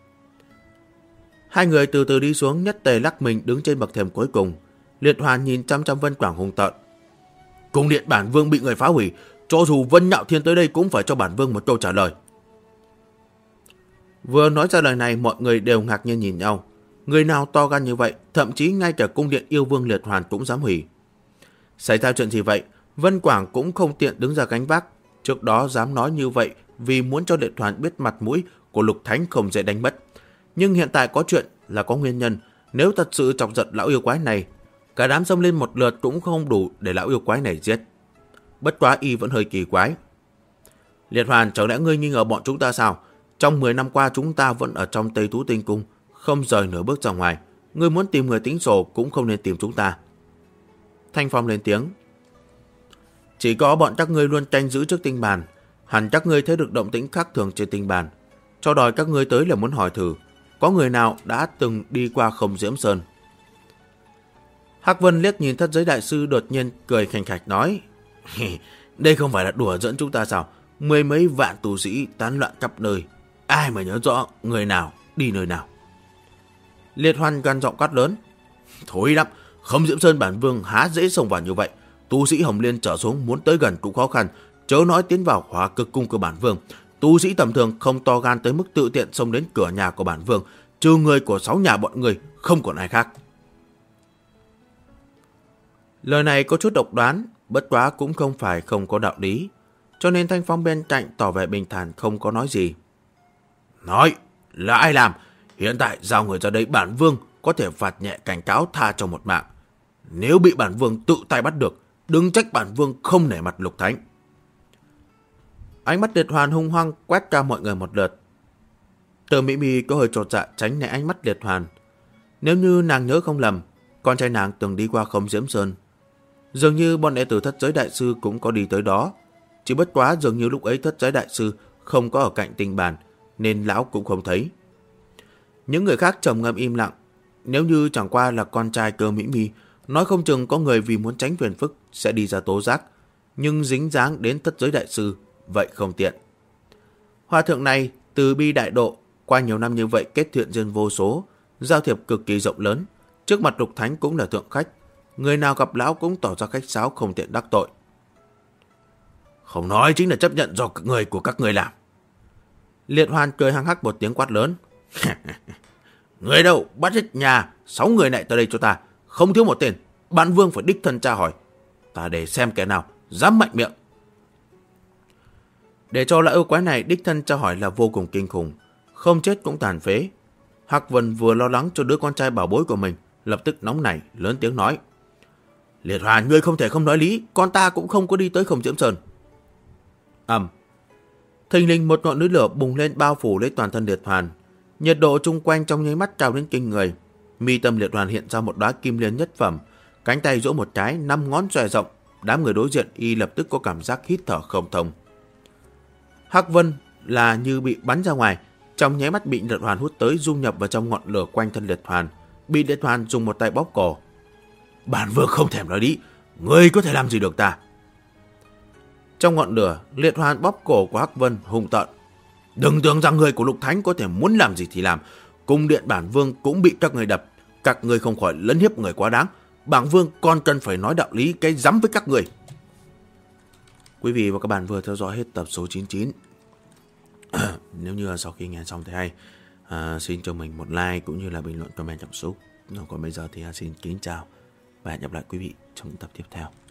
Hai người từ từ đi xuống, nhất tề lắc mình đứng trên bậc thềm cuối cùng. Liệt Hoàn nhìn chăm chăm Vân Quảng hung tợn. Cung điện bản vương bị người phá hủy, cho dù Vân Nhạo Thiên tới đây cũng phải cho bản vương một câu trả lời. Vừa nói ra lời này, mọi người đều ngạc nhiên nhìn nhau. Người nào to gan như vậy, thậm chí ngay cả cung điện yêu vương Liệt Hoàn cũng dám hủy. Xảy ra chuyện gì vậy? Vân Quảng cũng không tiện đứng ra gánh vác. Trước đó dám nói như vậy vì muốn cho Liệt Hoàn biết mặt mũi của Lục Thánh không dễ đánh mất. Nhưng hiện tại có chuyện là có nguyên nhân. Nếu thật sự chọc giận lão yêu quái này, cả đám xông lên một lượt cũng không đủ để lão yêu quái này giết. Bất quá y vẫn hơi kỳ quái. Liệt Hoàn, chẳng lẽ ngươi nghi ngờ bọn chúng ta sao? Trong 10 năm qua chúng ta vẫn ở trong Tây Tú Tinh Cung, không rời nửa bước ra ngoài. Ngươi muốn tìm người tính sổ cũng không nên tìm chúng ta. Thanh Phong lên tiếng. Chỉ có bọn các ngươi luôn canh giữ trước tinh bàn. Hẳn các ngươi thấy được động tĩnh khác thường trên tinh bàn. Cho đòi các ngươi tới là muốn hỏi thử, có người nào đã từng đi qua Không Diễm Sơn? Hắc Vân liếc nhìn Thất Giới Đại Sư đột nhiên cười khành khạch nói. Đây không phải là đùa dẫn chúng ta sao? 10 mấy vạn tù sĩ tán loạn khắp nơi. Ai mà nhớ rõ người nào đi nơi nào? Liệt Hoàn gan giọng quát lớn. Thối lắm, Không Diễm Sơn bản vương há dễ xông vào như vậy. Tu sĩ Hồng Liên trở xuống muốn tới gần cũng khó khăn, chớ nói tiến vào Hỏa Cực Cung của bản vương. Tu sĩ tầm thường không to gan tới mức tự tiện xông đến cửa nhà của bản vương, trừ người của 6 nhà bọn người, không còn ai khác. Lời này có chút độc đoán, bất quá cũng không phải không có đạo lý, cho nên Thanh Phong bên cạnh tỏ vẻ bình thản không có nói gì. Nói là ai làm? Hiện tại giao người ra đây, bản vương có thể phạt nhẹ cảnh cáo tha cho một mạng. Nếu bị bản vương tự tay bắt được, đừng trách bản vương không nể mặt Lục Thánh. Ánh mắt Liệt Hoàn hung hăng quét qua mọi người một lượt. Từ Mỹ Mi có hơi chột dạ tránh né ánh mắt Liệt Hoàn. Nếu như nàng nhớ không lầm, con trai nàng từng đi qua Không Diễm Sơn. Dường như bọn đệ tử Thất Giới Đại Sư cũng có đi tới đó. Chỉ bất quá dường như lúc ấy Thất Giới Đại Sư không có ở cạnh tinh bàn, nên lão cũng không thấy. Những người khác trầm ngâm im lặng. Nếu như chẳng qua là con trai Cơ Mỹ Mi, nói không chừng có người vì muốn tránh phiền phức sẽ đi ra tố giác. Nhưng dính dáng đến Thất Giới Đại Sư, vậy không tiện. Hòa thượng này từ bi đại độ, qua nhiều năm như vậy kết thiện duyên vô số, giao thiệp cực kỳ rộng lớn. Trước mặt Lục Thánh cũng là thượng khách, người nào gặp lão cũng tỏ ra khách sáo không tiện đắc tội. Không nói chính là chấp nhận do người của các người làm. Liệt Hoàn cười hăng hắc một tiếng quát lớn. Người đâu, bắt hết nhà 6 người này tới đây cho ta, không thiếu một tên. Bản vương phải đích thân tra hỏi, ta để xem kẻ nào dám mạnh miệng. Để cho lão yêu quái này đích thân tra hỏi là vô cùng kinh khủng, không chết cũng tàn phế. Hắc Vân vừa lo lắng cho đứa con trai bảo bối của mình, lập tức nóng nảy lớn tiếng nói. Liệt Hoàn, ngươi không thể không nói lý, con ta cũng không có đi tới Không Diễm Sơn. Thình lình một ngọn núi lửa bùng lên bao phủ lấy toàn thân Liệt Hoàn. Nhiệt độ chung quanh trong nháy mắt cao đến kinh người. Mi tâm Liệt Hoàn hiện ra một đóa kim liên nhất phẩm, cánh tay duỗi một cái, 5 ngón xòe rộng. Đám người đối diện y lập tức có cảm giác hít thở không thông. Hắc Vân là như bị bắn ra ngoài, trong nháy mắt bị Liệt Hoàn hút tới, dung nhập vào trong ngọn lửa quanh thân Liệt Hoàn, bị Liệt Hoàn dùng một tay bóp cổ. Bản vương không thèm nói đi, ngươi có thể làm gì được ta? Trong ngọn lửa, Liệt Hoàn bóp cổ của Hắc Vân hung tợn. Đừng tưởng rằng người của Lục Thánh có thể muốn làm gì thì làm. Cung điện bản vương cũng bị các người đập. Các người không khỏi lấn hiếp người quá đáng. Bản vương còn cần phải nói đạo lý cái rắm với các người. Quý vị và các bạn vừa theo dõi hết tập số 99. Nếu như sau khi nghe xong thấy hay, xin cho mình một like cũng như là bình luận comment cảm xúc. Còn bây giờ thì xin kính chào và hẹn gặp lại quý vị trong những tập tiếp theo.